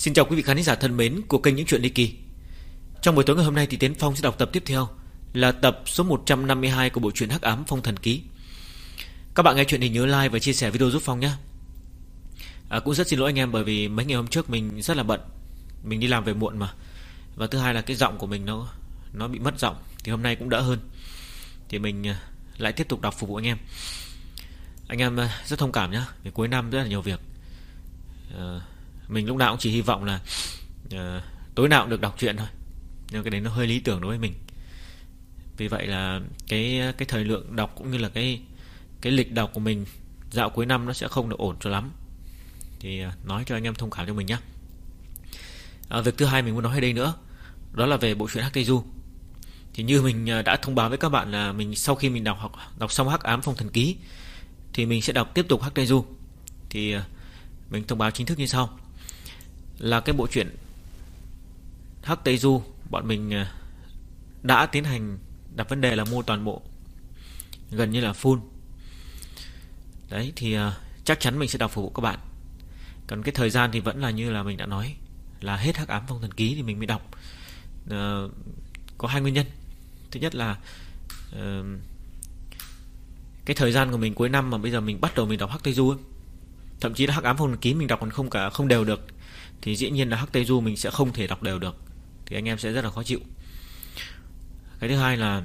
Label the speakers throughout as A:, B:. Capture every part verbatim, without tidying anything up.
A: Xin chào quý vị khán giả thân mến của kênh Những Chuyện Ly Kỳ. Trong buổi tối ngày hôm nay thì Tiến Phong sẽ đọc tập tiếp theo, là tập số một trăm năm mươi hai của bộ truyện Hắc Ám Phong Thần Ký. Các bạn nghe chuyện thì nhớ like và chia sẻ video giúp Phong nhé. à, Cũng rất xin lỗi anh em bởi vì mấy ngày hôm trước mình rất là bận, mình đi làm về muộn mà. Và thứ hai là cái giọng của mình nó nó bị mất giọng. Thì hôm nay cũng đỡ hơn, thì mình lại tiếp tục đọc phục vụ anh em. Anh em rất thông cảm nhé, vì cuối năm rất là nhiều việc. à, Mình lúc nào cũng chỉ hy vọng là uh, tối nào cũng được đọc truyện thôi, nhưng cái đấy nó hơi lý tưởng đối với mình. Vì vậy là cái cái thời lượng đọc cũng như là cái cái lịch đọc của mình dạo cuối năm nó sẽ không được ổn cho lắm. Thì uh, nói cho anh em thông cảm cho mình nhé. À, việc thứ hai mình muốn nói ở đây nữa, đó là về bộ truyện Hắc Tây Du. Thì như mình đã thông báo với các bạn là mình sau khi mình đọc học đọc xong Hắc Ám Phong Thần Ký thì mình sẽ đọc tiếp tục Hắc Tây Du. Thì uh, mình thông báo chính thức như sau, là cái bộ truyện Hắc Tây Du bọn mình đã tiến hành đặt vấn đề là mua toàn bộ, gần như là full. Đấy thì uh, chắc chắn mình sẽ đọc phục vụ các bạn. Còn cái thời gian thì vẫn là như là mình đã nói, là hết Hắc Ám Phong Thần Ký thì mình mới đọc. uh, Có hai nguyên nhân. Thứ nhất là uh, cái thời gian của mình cuối năm mà bây giờ mình bắt đầu mình đọc Hắc Tây Du ấy. Thậm chí là Hắc Ám Phong Thần Ký mình đọc còn không cả không đều được, thì dĩ nhiên là Hắc Tây Du mình sẽ không thể đọc đều được, thì anh em sẽ rất là khó chịu. Cái thứ hai là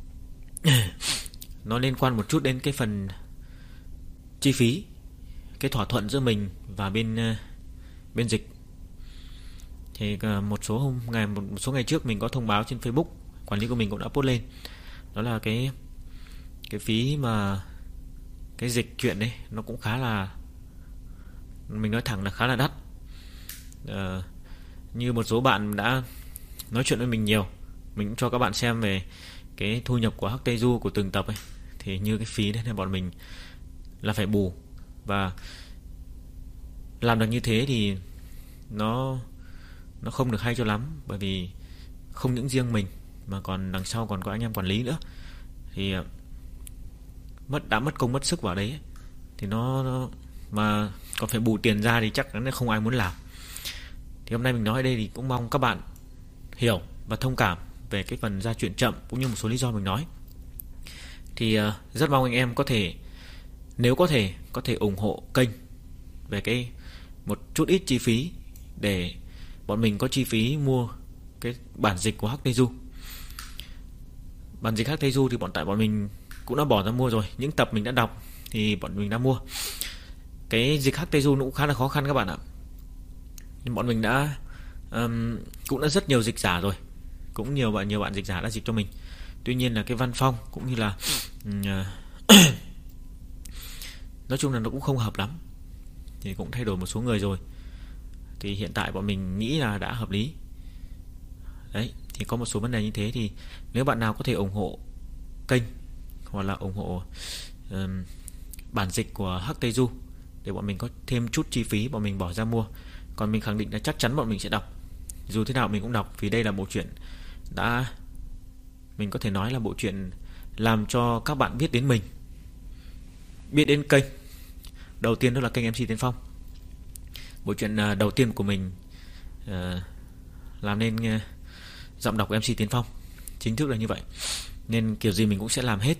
A: nó liên quan một chút đến cái phần chi phí, cái thỏa thuận giữa mình và bên bên dịch. Thì một số hôm ngày một số ngày trước mình có thông báo trên Facebook, quản lý của mình cũng đã post lên, đó là cái cái phí mà cái dịch chuyện đấy nó cũng khá là, mình nói thẳng là khá là đắt. Uh, như một số bạn đã nói chuyện với mình nhiều, mình cũng cho các bạn xem về cái thu nhập của Hắc Tây Du của từng tập ấy, thì như cái phí đấy là bọn mình là phải bù. Và làm được như thế thì nó nó không được hay cho lắm, bởi vì không những riêng mình mà còn đằng sau còn có anh em quản lý nữa, thì mất đã mất công mất sức vào đấy ấy. Thì nó, nó mà còn phải bù tiền ra thì chắc chắn là không ai muốn làm. Thì hôm nay mình nói ở đây thì cũng mong các bạn hiểu và thông cảm về cái phần ra chuyện chậm, cũng như một số lý do mình nói. Thì uh, rất mong anh em có thể, nếu có thể có thể ủng hộ kênh về cái một chút ít chi phí, để bọn mình có chi phí mua cái bản dịch của Hắc Tây Du. Bản dịch Hắc Tây Du thì bọn tại bọn mình cũng đã bỏ ra mua rồi, những tập mình đã đọc thì bọn mình đã mua. Cái dịch Hắc Tây Du nó cũng khá là khó khăn các bạn ạ. Nhưng bọn mình đã um, cũng đã rất nhiều dịch giả rồi, cũng nhiều bạn nhiều bạn dịch giả đã dịch cho mình. Tuy nhiên là cái văn phong cũng như là uh, nói chung là nó cũng không hợp lắm, thì cũng thay đổi một số người rồi. Thì hiện tại bọn mình nghĩ là đã hợp lý. Đấy, thì có một số vấn đề như thế, thì nếu bạn nào có thể ủng hộ kênh hoặc là ủng hộ uh, bản dịch của Hắc Tây Du để bọn mình có thêm chút chi phí bọn mình bỏ ra mua. Còn mình khẳng định là chắc chắn bọn mình sẽ đọc, dù thế nào mình cũng đọc, vì đây là bộ truyện đã, mình có thể nói là bộ truyện làm cho các bạn biết đến mình, biết đến kênh. Đầu tiên đó là kênh em xê Tiến Phong, bộ truyện đầu tiên của mình uh, làm nên uh, giọng đọc của em xê Tiến Phong, chính thức là như vậy. Nên kiểu gì mình cũng sẽ làm hết.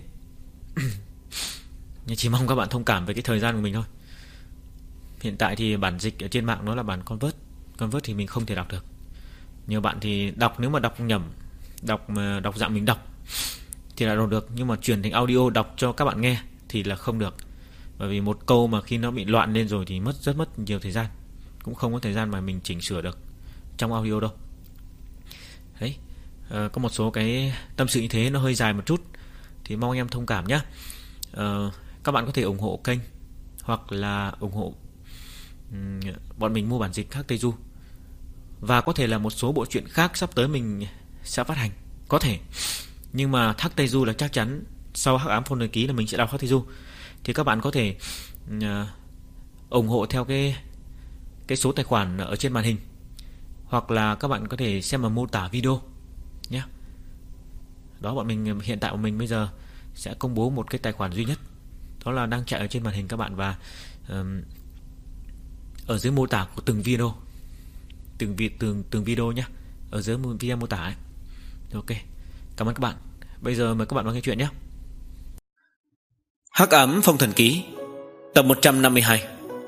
A: Nhưng chỉ mong các bạn thông cảm về cái thời gian của mình thôi. Hiện tại thì bản dịch ở trên mạng nó là bản Convert. Convert thì mình không thể đọc được. Nhiều bạn thì đọc, nếu mà đọc nhầm, Đọc đọc dạng mình đọc thì là đọc được, nhưng mà truyền thành audio đọc cho các bạn nghe thì là không được. Bởi vì một câu mà khi nó bị loạn lên rồi thì mất rất mất nhiều thời gian, cũng không có thời gian mà mình chỉnh sửa được trong audio đâu. Đấy, à, có một số cái tâm sự như thế nó hơi dài một chút, thì mong anh em thông cảm nhé. à, Các bạn có thể ủng hộ kênh hoặc là ủng hộ um, bọn mình mua bản dịch Hắc Tây Du, và có thể là một số bộ truyện khác sắp tới mình sẽ phát hành, có thể. Nhưng mà Hắc Tây Du là chắc chắn, sau Hắc Ám Phong Thần Ký là mình sẽ đọc Hắc Tây Du. Thì các bạn có thể uh, ủng hộ theo cái cái số tài khoản ở trên màn hình, hoặc là các bạn có thể xem ở mô tả video nhé. Đó, bọn mình hiện tại của mình bây giờ sẽ công bố một cái tài khoản duy nhất, đó là đang chạy ở trên màn hình các bạn, và um, ở dưới mô tả của từng video từng vi, từng từng video nhé, ở dưới video mô tả ấy. Ok, cảm ơn các bạn. Bây giờ mời các bạn vào nghe chuyện nhé. Hắc ám phong thần ký, tập một trăm năm mươi hai.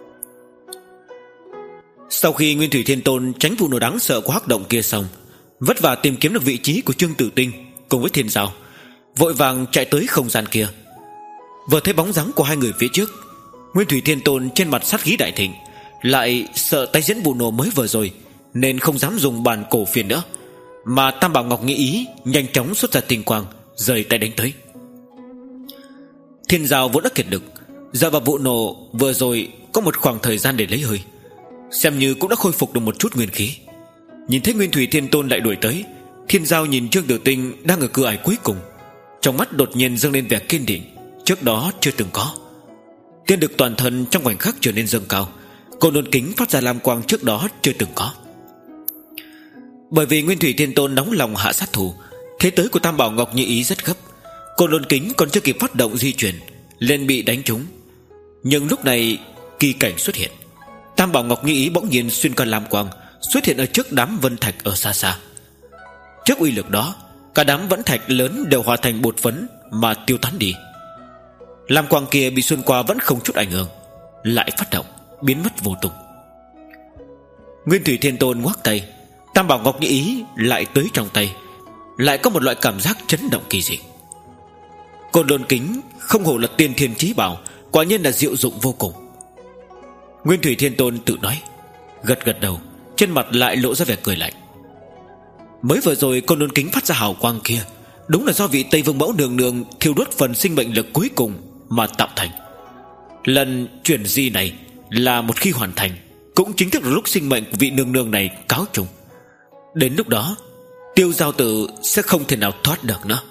A: Sau khi Nguyên Thủy Thiên Tôn tránh vụ nổ đáng sợ của hắc động kia xong, vất vả tìm kiếm được vị trí của Trương Tử Tinh cùng với Thiên Giao, vội vàng chạy tới không gian kia. Vừa thấy bóng dáng của hai người phía trước, Nguyên Thủy Thiên Tôn trên mặt sát khí đại thịnh, lại sợ tái diễn vụ nổ mới vừa rồi nên không dám dùng bàn cổ phiền nữa, mà Tam Bảo Ngọc nghĩ ý nhanh chóng xuất ra tinh quang, rời tay đánh tới. Thiên Giao vốn đã kiệt lực, giờ vào vụ nổ vừa rồi có một khoảng thời gian để lấy hơi, xem như cũng đã khôi phục được một chút nguyên khí. Nhìn thấy Nguyên Thủy Thiên Tôn lại đuổi tới, Thiên Giao nhìn Trương Tử Tinh đang ở cửa ải cuối cùng, trong mắt đột nhiên dâng lên vẻ kiên định trước đó chưa từng có. Tiên lực toàn thân trong khoảnh khắc trở nên dâng cao, côn đôn kính phát ra lam quang trước đó chưa từng có. Bởi vì Nguyên Thủy Thiên Tôn nóng lòng hạ sát thủ, thế tới của Tam Bảo Ngọc như ý rất gấp, côn đôn kính còn chưa kịp phát động di chuyển liền bị đánh trúng. Nhưng lúc này kỳ cảnh xuất hiện, Tam Bảo Ngọc như ý bỗng nhiên xuyên qua lam quang, xuất hiện ở trước đám vân thạch ở xa xa. Trước uy lực đó, cả đám vân thạch lớn đều hóa thành bột phấn mà tiêu tán đi. Lam quang kia bị xuyên qua vẫn không chút ảnh hưởng, lại phát động biến mất vô tung. Nguyên Thủy Thiên Tôn ngoắc tay, Tam Bảo Ngọc như ý lại tới trong tay, lại có một loại cảm giác chấn động kỳ dị. Côn đôn kính không hổ là tiên thiên chí bảo, quả nhiên là diệu dụng vô cùng. Nguyên Thủy Thiên Tôn tự nói, gật gật đầu, trên mặt lại lộ ra vẻ cười lạnh. Mới vừa rồi côn đôn kính phát ra hào quang kia, đúng là do vị Tây Vương Mẫu nương nương thiêu đốt phần sinh mệnh lực cuối cùng mà tạo thành. Lần chuyển di này là một khi hoàn thành, cũng chính thức là lúc sinh mệnh của vị nương nương này cáo trùng. Đến lúc đó, Tiêu Giao Tử sẽ không thể nào thoát được nữa.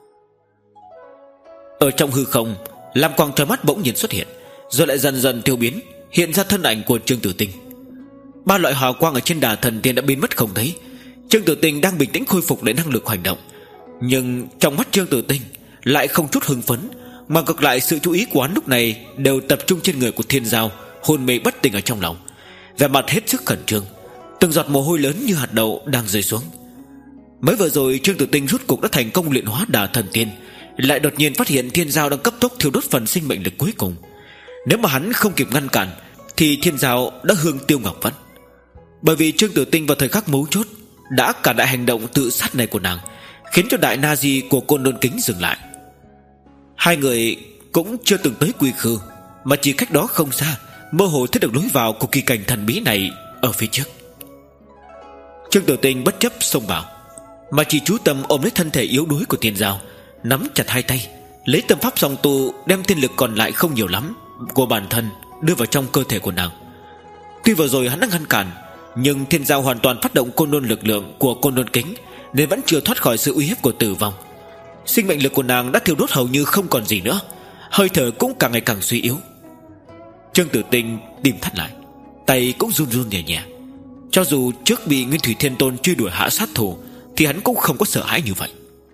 A: Ở trong hư không, lam quang trói mắt bỗng nhiên xuất hiện, rồi lại dần dần tiêu biến, hiện ra thân ảnh của Trương Tử Tinh. Ba loại hào quang ở trên đà thần tiên đã biến mất không thấy. Trương Tử Tinh đang bình tĩnh khôi phục lại năng lực hành động, nhưng trong mắt Trương Tử Tinh lại không chút hưng phấn, mà ngược lại sự chú ý của hắn lúc này đều tập trung trên người của Thiên Giao, hôn mê bất tỉnh ở trong lòng, vẻ mặt hết sức khẩn trương, từng giọt mồ hôi lớn như hạt đậu đang rơi xuống. Mới vừa rồi Trương Tử Tinh rút cục đã thành công luyện hóa đà thần tiên, lại đột nhiên phát hiện Thiên Giao đang cấp tốc thiêu đốt phần sinh mệnh lực cuối cùng. Nếu mà hắn không kịp ngăn cản thì Thiên Giao đã hương tiêu ngọc vẫn. Bởi vì Trương Tử Tinh vào thời khắc mấu chốt đã cản đại hành động tự sát này của nàng, khiến cho đại na di của côn đôn kính dừng lại. Hai người cũng chưa từng tới quy khư, mà chỉ cách đó không xa, mơ hồ thấy được lối vào của kỳ cảnh thần bí này ở phía trước. Trương Tử Tinh bất chấp xông vào, mà chỉ chú tâm ôm lấy thân thể yếu đuối của Thiên Giao, nắm chặt hai tay, lấy tâm pháp song tu đem thiên lực còn lại không nhiều lắm của bản thân đưa vào trong cơ thể của nàng. Tuy vừa rồi hắn đã ngăn cản, nhưng Thiên Giao hoàn toàn phát động côn đôn lực lượng của côn đôn kính, nên vẫn chưa thoát khỏi sự uy hiếp của tử vong. Sinh mệnh lực của nàng đã thiêu đốt hầu như không còn gì nữa, hơi thở cũng càng ngày càng suy yếu. Trương Tử Tinh tim thắt lại, tay cũng run run nhẹ nhẹ. Cho dù trước bị Nguyên Thủy Thiên Tôn truy đuổi hạ sát thủ, thì hắn cũng không có sợ hãi như vậy.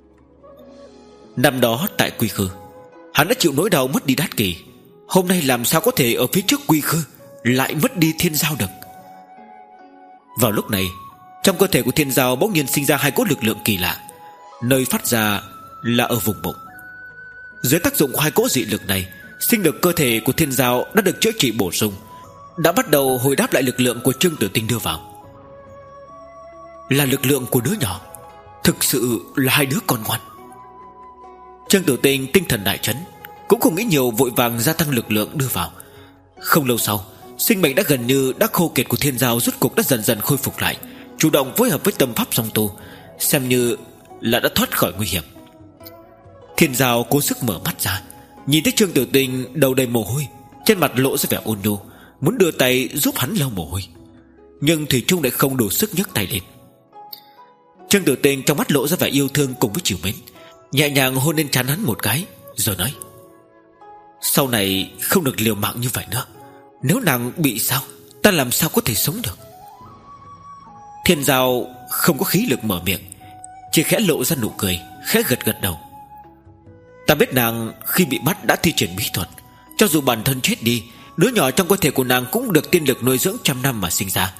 A: Năm đó tại Quy Khư, hắn đã chịu nỗi đau mất đi Đát Kỳ, hôm nay làm sao có thể ở phía trước Quy Khư lại mất đi Thiên Giao được. Vào lúc này, trong cơ thể của Thiên Giao bỗng nhiên sinh ra hai cỗ lực lượng kỳ lạ, nơi phát ra là ở vùng bụng. Dưới tác dụng của hai cỗ dị lực này, sinh lực cơ thể của Thiên Giao đã được chữa trị bổ sung, đã bắt đầu hồi đáp lại lực lượng của Trương Tử Tinh đưa vào. Là lực lượng của đứa nhỏ, thực sự là hai đứa con ngoan. Trương Tử Tinh tinh thần đại chấn, cũng không nghĩ nhiều, vội vàng gia tăng lực lượng đưa vào. Không lâu sau, sinh mệnh đã gần như đã khô kiệt của Thiên Giao rốt cục đã dần dần khôi phục lại, chủ động phối hợp với tâm pháp song tu, xem như là đã thoát khỏi nguy hiểm. Thiên Giao cố sức mở mắt ra, nhìn thấy Trương Tử Tinh đầu đầy mồ hôi, trên mặt lộ ra vẻ ôn nhu, muốn đưa tay giúp hắn lau mồ hôi, nhưng thủy chung lại không đủ sức nhấc tay lên. Trương Tử Tinh trong mắt lộ ra vẻ yêu thương cùng với trìu mến, nhẹ nhàng hôn lên trán hắn một cái, rồi nói: sau này không được liều mạng như vậy nữa, nếu nàng bị sao, ta làm sao có thể sống được. Thiên Giao không có khí lực mở miệng, chỉ khẽ lộ ra nụ cười, khẽ gật gật đầu. Ta biết nàng khi bị bắt đã thi triển bí thuật, cho dù bản thân chết đi, đứa nhỏ trong cơ thể của nàng cũng được tiên lực nuôi dưỡng trăm năm mà sinh ra.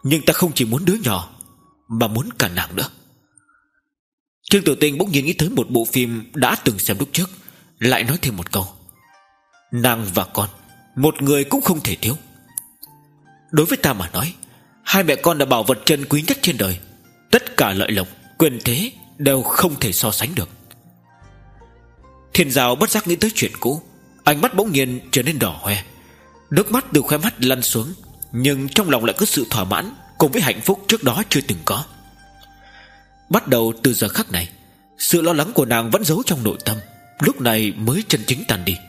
B: Nhưng ta không chỉ muốn đứa nhỏ, mà muốn cả nàng nữa. Trương Tử Tinh bỗng nhiên nghĩ tới một bộ phim đã từng xem lúc trước, lại nói thêm một câu: nàng và con, một người cũng không thể thiếu. Đối với ta mà nói, hai mẹ con là bảo vật chân quý nhất trên đời. Tất cả lợi lộc, quyền thế đều không thể so sánh được. Thiên Giao bất giác nghĩ tới chuyện cũ, ánh mắt bỗng nhiên trở nên đỏ hoe, nước mắt từ khóe mắt lăn xuống, nhưng trong lòng lại có sự thỏa mãn cùng với hạnh phúc trước đó chưa từng có. Bắt đầu từ giờ khắc này, sự lo lắng của nàng vẫn giấu trong nội tâm, lúc này mới chân chính tàn đi.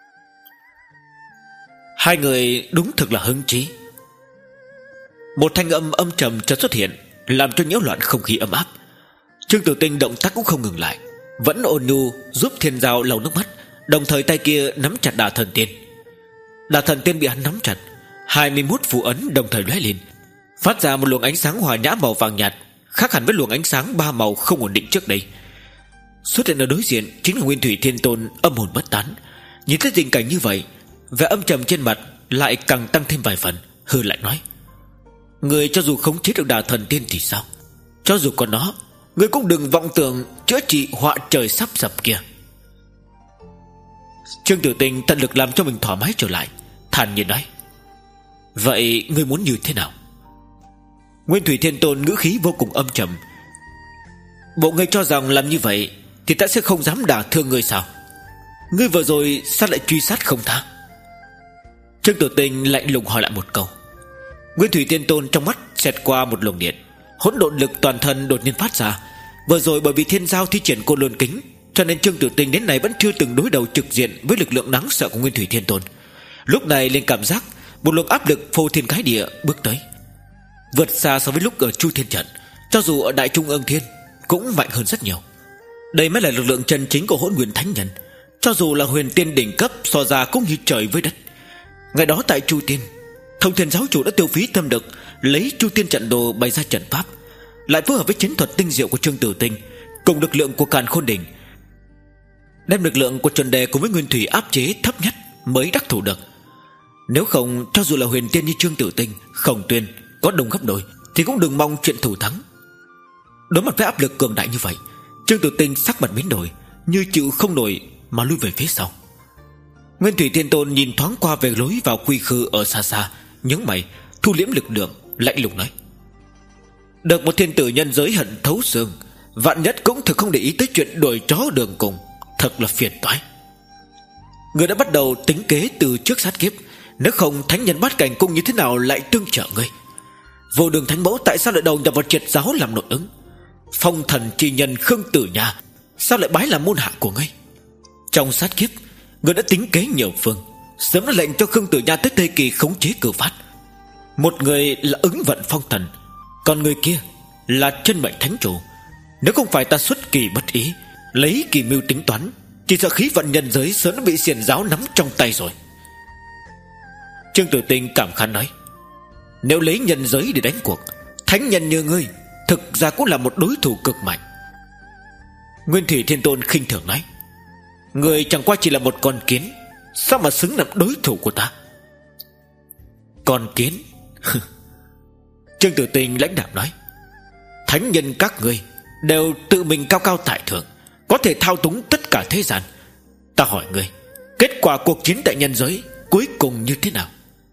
B: Hai người đúng thực là hứng chí. Một thanh âm âm trầm chợt xuất hiện, làm cho nhiễu loạn không khí ấm áp. Trương Tử Tinh động tác cũng không ngừng lại, vẫn ôn nhu giúp Thiên Giao lau nước mắt, đồng thời tay kia nắm chặt Đả Thần Tiên. Đả Thần Tiên bị hắn nắm chặt, hai mươi mốt phù ấn đồng thời lóe lên, phát ra một luồng ánh sáng hòa nhã màu vàng nhạt, khác hẳn với luồng ánh sáng ba màu không ổn định trước đây. Xuất hiện ở đối diện chính là Nguyên Thủy Thiên Tôn âm hồn bất tán. Nhìn thấy tình cảnh như vậy, vẻ âm trầm trên mặt lại càng tăng thêm vài phần, hừ lại nói: người cho dù khống chế được Đả Thần Tiên thì sao? Cho dù có nó, người cũng đừng vọng tưởng chữa trị họa trời sắp sập kia. Trương Tử Tinh tận lực làm cho mình thoải mái trở lại, thản nhiên nói: vậy ngươi muốn như thế nào? Nguyên Thủy Thiên Tôn ngữ khí vô cùng âm trầm: bộ ngươi cho rằng làm như vậy thì ta sẽ không dám đả thương ngươi sao? Ngươi vừa rồi sao lại truy sát không tha? Trương Tử Tinh lạnh lùng hỏi lại một câu. Nguyên Thủy Thiên Tôn trong mắt xẹt qua một luồng điện, hỗn độn lực toàn thân đột nhiên phát ra. Vừa rồi bởi vì Thiên Giao thi triển Côn Lôn Kính, cho nên Trương Tử Tinh đến nay vẫn chưa từng đối đầu trực diện với lực lượng đáng sợ của Nguyên Thủy Thiên Tôn. Lúc này liền cảm giác một luồng áp lực phô thiên cái địa bước tới, vượt xa so với lúc ở Chu Thiên Trận. Cho dù ở Đại Trung Ương Thiên cũng mạnh hơn rất nhiều. Đây mới là lực lượng chân chính của Hỗn Nguyên Thánh Nhân. Cho dù là huyền tiên đỉnh cấp so ra cũng như trời với đất. Ngày đó tại Chu Tiên, Thông Thiên Giáo Chủ đã tiêu phí tâm lực lấy Chu Tiên Trận Đồ bày ra trận pháp, lại phối hợp với chiến thuật tinh diệu của Trương Tử Tinh cùng lực lượng của Càn Khôn Đỉnh, đem lực lượng của chuẩn đề cùng với Nguyên Thủy áp chế thấp nhất mới đắc thủ được. Nếu không, cho dù là huyền tiên như Trương Tử Tinh, Khổng Tuyên có đồng gấp đôi thì cũng đừng mong chuyện thủ thắng. Đối mặt với áp lực cường đại như vậy, Trương Tử Tinh sắc mặt biến đổi, như chịu không nổi mà lui về phía sau. Nguyên Thủy Thiên Tôn nhìn thoáng qua về lối vào quy khư ở xa xa, nhướng mày, thu liễm lực lượng, lạnh lùng nói: được một thiên tử nhân giới hận thấu xương, vạn nhất cũng thực không để ý tới chuyện đuổi chó đường cùng, thật là phiền toái. Người đã bắt đầu tính kế từ trước sát kiếp, nếu không thánh nhân bát cảnh cung như thế nào lại tương trợ ngươi? Vô Đường Thánh Mẫu tại sao lại đầu nhập vào triệt giáo làm nội ứng? Phong thần chi nhân Khương Tử Nha sao lại bái làm môn hạ của ngươi? Trong sát kiếp, người đã tính kế nhiều phương, sớm đã lệnh cho Khương Tử Nha tới Tây Kỳ khống chế cử phát. Một người là ứng vận phong thần, còn người kia là chân mệnh thánh chủ. Nếu không phải ta xuất kỳ bất ý, lấy kỳ mưu tính toán, chỉ sợ khí vận nhân giới sớm đã bị xiển giáo nắm trong tay rồi. Trương Tử Tinh cảm khái nói: nếu lấy nhân giới để đánh cuộc, thánh nhân như ngươi thực ra cũng là một đối thủ cực mạnh. Nguyên Thủy Thiên Tôn khinh thường nói: ngươi chẳng qua chỉ là một con kiến, sao mà xứng làm đối thủ của ta? Con kiến? Trương Tử Tinh lãnh đạm nói: thánh nhân các ngươi đều tự mình cao cao tại thượng, có thể thao túng tất cả thế gian. Ta hỏi ngươi, kết quả cuộc chiến tại nhân giới cuối cùng như thế nào?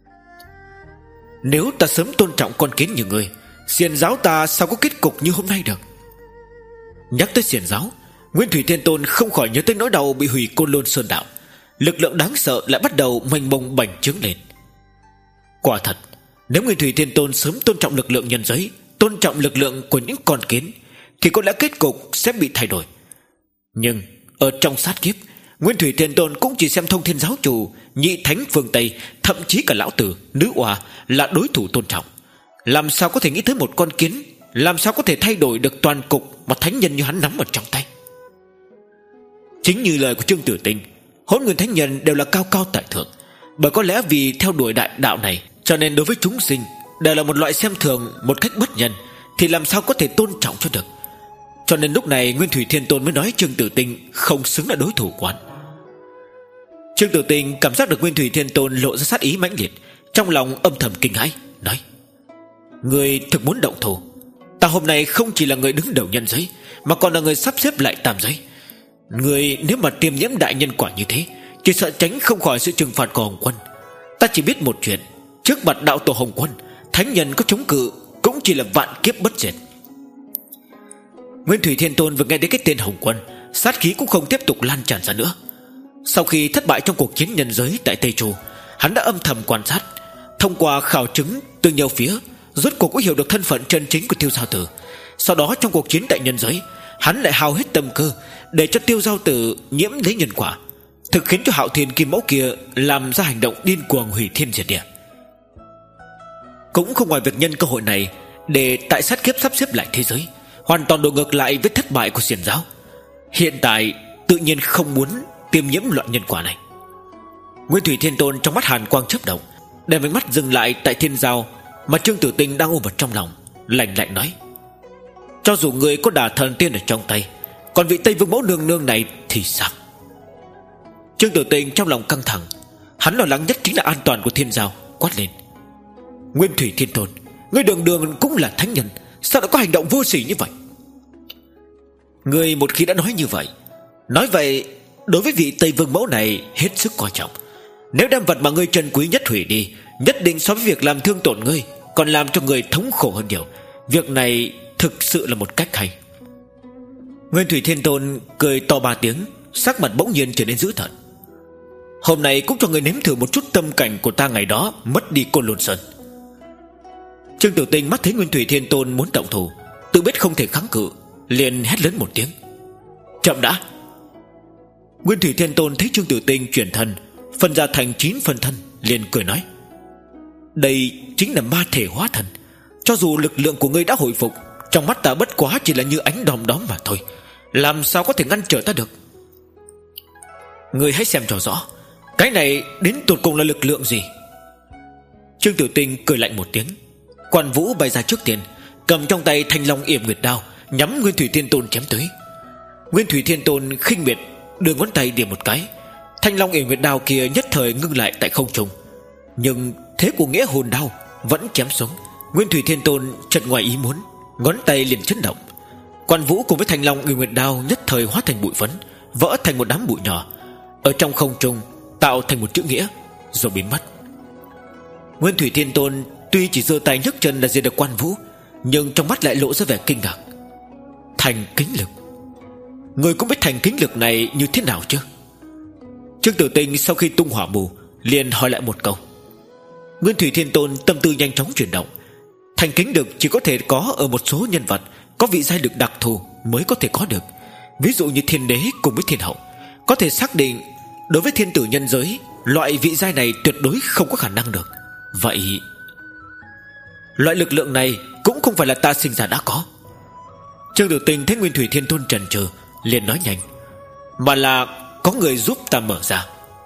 B: Nếu ta sớm tôn trọng con kiến như ngươi, xiển giáo ta sao có kết cục như hôm nay được? Nhắc tới xiển giáo, Nguyên Thủy Thiên Tôn không khỏi nhớ tới nỗi đau bị hủy Côn Lôn Sơn Đạo. Lực lượng đáng sợ lại bắt đầu mênh mông bành trướng lên. Quả thật, nếu Nguyên Thủy Thiên Tôn sớm tôn trọng lực lượng nhân giới, tôn trọng lực lượng của những con kiến, thì có lẽ kết cục sẽ bị thay đổi. Nhưng ở trong sát kiếp, Nguyên Thủy Thiên Tôn cũng chỉ xem Thông Thiên Giáo Chủ, Nhị Thánh phương Tây, thậm chí cả Lão Tử, Nữ Oa là đối thủ tôn trọng. Làm sao có thể nghĩ tới một con kiến, làm sao có thể thay đổi được toàn cục mà thánh nhân như hắn nắm ở trong tay? Chính như lời của Trương Tử Tinh, Hỗn Nguyên Thánh Nhân đều là cao cao tại thượng, bởi có lẽ vì theo đuổi đại đạo này, cho nên đối với chúng sinh đều là một loại xem thường một cách bất nhân, thì làm sao có thể tôn trọng cho được. Cho nên lúc này Nguyên Thủy Thiên Tôn mới nói Trương Tử Tinh không xứng là đối thủ của hắn. Trương Tử Tinh cảm giác được Nguyên Thủy Thiên Tôn lộ ra sát ý mãnh liệt, trong lòng âm thầm kinh hãi, nói: Người thực muốn động thủ, ta hôm nay không chỉ là người đứng đầu nhân giới, mà còn là người sắp xếp lại tam giới. Người nếu mà tiêm nhiễm đại nhân quả như thế, chỉ sợ tránh không khỏi sự trừng phạt của Hồng Quân. Ta chỉ biết một chuyện, trước mặt đạo tổ Hồng Quân, thánh nhân có chống cự cũng chỉ là vạn kiếp bất diệt. Nguyên Thủy Thiên Tôn vừa nghe đến cái tên Hồng Quân, sát khí cũng không tiếp tục lan tràn ra nữa. Sau khi thất bại trong cuộc chiến nhân giới tại Tây Chu, hắn đã âm thầm quan sát, thông qua khảo chứng từ nhiều phía, rốt cuộc cũng hiểu được thân phận chân chính của Tiêu Giao Tử. Sau đó trong cuộc chiến tại nhân giới, hắn lại hao hết tâm cơ để cho Tiêu Giao Tử nhiễm lấy nhân quả, thực khiến cho Hạo Thiên Kim Mẫu kia làm ra hành động điên cuồng hủy thiên diệt địa. Cũng không ngoài việc nhân cơ hội này để tại sát kiếp sắp xếp lại thế giới, hoàn toàn đổ ngược lại với thất bại của xiển giáo. Hiện tại tự nhiên không muốn tiêm nhiễm loại nhân quả này. Nguyên Thủy Thiên Tôn trong mắt hàn quang chớp động, đem ánh mắt dừng lại tại thiên giao mà Trương Tử Tinh đang ôm vào trong lòng, lạnh lạnh nói: cho dù người có đả thần tiên ở trong tay, còn vị Tây Vương Mẫu nương nương này thì sao? Trương Tử Tinh trong lòng căng thẳng, hắn lo lắng nhất chính là an toàn của thiên giao, quát lên: Nguyên Thủy Thiên Tôn, ngươi đường đường cũng là thánh nhân, sao lại có hành động vô sỉ như vậy? Ngươi một khi đã nói như vậy, nói vậy đối với vị Tây Vương Mẫu này hết sức coi trọng. Nếu đem vật mà ngươi trân quý nhất hủy đi, nhất định so với việc làm thương tổn ngươi còn làm cho người thống khổ hơn nhiều. Việc này thực sự là một cách hay. Nguyên Thủy Thiên Tôn cười to ba tiếng, sắc mặt bỗng nhiên trở nên dữ tợn: hôm nay cũng cho người nếm thử một chút tâm cảnh của ta ngày đó mất đi Côn Lôn Sơn. Trương Tử Tinh mắt thấy Nguyên Thủy Thiên Tôn muốn động thủ, tự biết không thể kháng cự, liền hét lớn một tiếng: chậm đã. Nguyên Thủy Thiên Tôn thấy Trương Tử Tinh chuyển thân phân ra thành chín phân thân, liền cười nói: đây chính là ma thể hóa thần. Cho dù lực lượng của ngươi đã hồi phục, trong mắt ta bất quá chỉ là như ánh đom đóm mà thôi, làm sao có thể ngăn trở ta được? Ngươi hãy xem cho rõ, cái này đến tột cùng là lực lượng gì? Trương Tử Tinh cười lạnh một tiếng, Quan Vũ bay ra trước tiên, cầm trong tay Thanh Long Yểm Nguyệt Đao, nhắm Nguyên Thủy Thiên Tôn chém tới. Nguyên Thủy Thiên Tôn khinh miệt đưa ngón tay điểm một cái, Thanh Long Yểm Nguyệt Đao kia nhất thời ngưng lại tại không trung. Nhưng thế của Nghĩa Hồn Đao vẫn chém xuống. Nguyên Thủy Thiên Tôn chợt ngoài ý muốn, ngón tay liền chấn động. Quan Vũ cùng với Thanh Long Yểm Nguyệt Đao nhất thời hóa thành bụi phấn, vỡ thành một đám bụi nhỏ, ở trong không trung tạo thành một chữ nghĩa rồi biến mất. Nguyên Thủy Thiên Tôn tuy chỉ giơ tay nhấc chân là diệt được Quan Vũ, nhưng trong mắt lại lộ ra vẻ kinh ngạc. Thành kính lực, người cũng biết thành kính lực này như thế nào chứ? Trương Tử Tinh sau khi tung hỏa mù liền hỏi lại một câu. Nguyên Thủy Thiên Tôn tâm tư nhanh chóng chuyển động. Thành kính lực chỉ có thể có ở một số nhân vật có vị giai lực đặc thù mới có thể có được. Ví dụ như Thiên Đế cùng với Thiên Hậu. Có thể xác định đối với thiên tử nhân giới, loại vị giai này tuyệt đối không có khả năng được. Vậy loại lực lượng này cũng không phải là ta sinh ra đã có. Trương Tử Tinh thấy Nguyên Thủy Thiên Tôn chần chừ, liền nói nhanh: mà là có người giúp ta mở ra.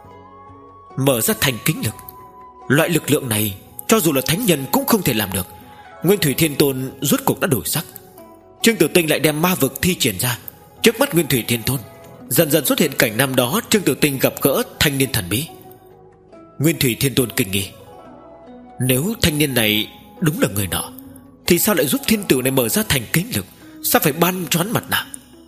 B: Mở ra thành kính lực, loại lực lượng này cho dù là thánh nhân cũng không thể làm được. Nguyên Thủy Thiên Tôn rốt cuộc đã đổi sắc. Trương Tử Tinh lại đem ma vực thi triển ra. Trước mắt Nguyên Thủy Thiên Tôn dần dần xuất hiện cảnh năm đó Trương Tử Tinh gặp gỡ thanh niên thần bí. Nguyên Thủy Thiên Tôn kinh nghi: nếu thanh niên này đúng là người nọ, thì sao lại giúp thiên tử này mở ra thành kính lực? Sao phải ban choán mặt nạ?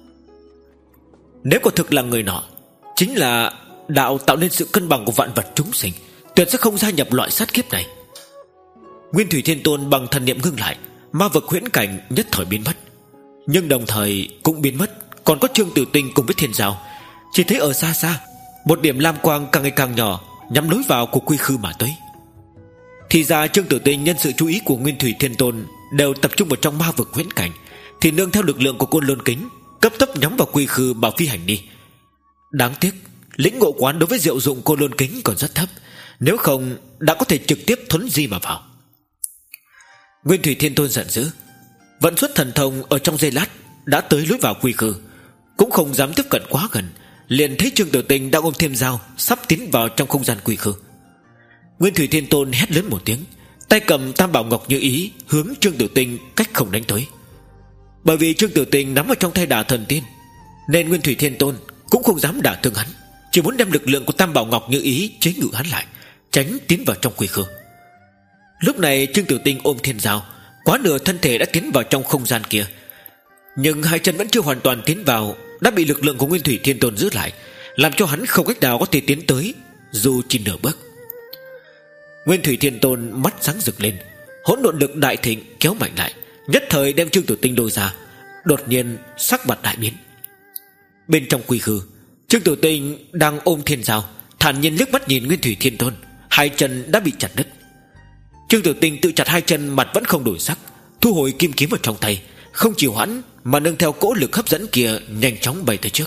B: Nếu quả thực là người nọ, chính là đạo tạo nên sự cân bằng của vạn vật chúng sinh, tuyệt sẽ không gia nhập loại sát kiếp này. Nguyên Thủy Thiên Tôn bằng thần niệm ngưng lại, ma vực huyễn cảnh nhất thời biến mất. Nhưng đồng thời cũng biến mất còn có Trương Tử Tinh cùng với Thiên Giao. Chỉ thấy ở xa xa một điểm lam quang càng ngày càng nhỏ nhắm lối vào của quy khư mà tới. Thì ra Trương Tử Tinh nhân sự chú ý của Nguyên Thủy Thiên Tôn đều tập trung vào trong ma vực huyễn cảnh, thì nương theo lực lượng của Côn Lôn Kính cấp tốc nhắm vào quy khư bảo phi hành đi. Đáng tiếc lĩnh ngộ quán đối với diệu dụng Côn Lôn Kính còn rất thấp, nếu không đã có thể trực tiếp thuấn di mà vào. Nguyên Thủy Thiên Tôn giận dữ, vận xuất thần thông ở trong giây lát đã tới lối vào quy khư, cũng không dám tiếp cận quá gần, liền thấy Trương Tử Tinh đang ôm Thiên Giao sắp tiến vào trong không gian quy khư. Nguyên Thủy Thiên Tôn hét lớn một tiếng, tay cầm Tam Bảo Ngọc Như Ý hướng Trương Tử Tinh cách không đánh tới. Bởi vì Trương Tử Tinh nắm ở trong tay Đả Thần Tiên, nên Nguyên Thủy Thiên Tôn cũng không dám đả thương hắn, chỉ muốn đem lực lượng của Tam Bảo Ngọc Như Ý chế ngự hắn lại, tránh tiến vào trong quy khư. Lúc này Trương Tử Tinh ôm Thiên Giao Quá nửa thân thể đã tiến vào trong không gian kia, nhưng hai chân vẫn chưa hoàn toàn tiến vào, đã bị lực lượng của Nguyên Thủy Thiên Tôn giữ lại, làm cho hắn không cách nào có thể tiến tới dù chỉ nửa bước. Nguyên Thủy Thiên Tôn mắt sáng rực lên, hỗn độn lực đại thịnh kéo mạnh lại, nhất thời đem Trương Tử Tinh lôi ra. Đột nhiên sắc mặt đại biến. Bên trong quy khư, Trương Tử Tinh đang ôm thiên dao, thản nhiên liếc mắt nhìn Nguyên Thủy Thiên Tôn. Hai chân đã bị chặt đứt. Trương Tử Tinh tự chặt hai chân, mặt vẫn không đổi sắc, thu hồi kim kiếm vào trong tay, không chịu hoãn mà nương theo cỗ lực hấp dẫn kia nhanh chóng bay tới trước.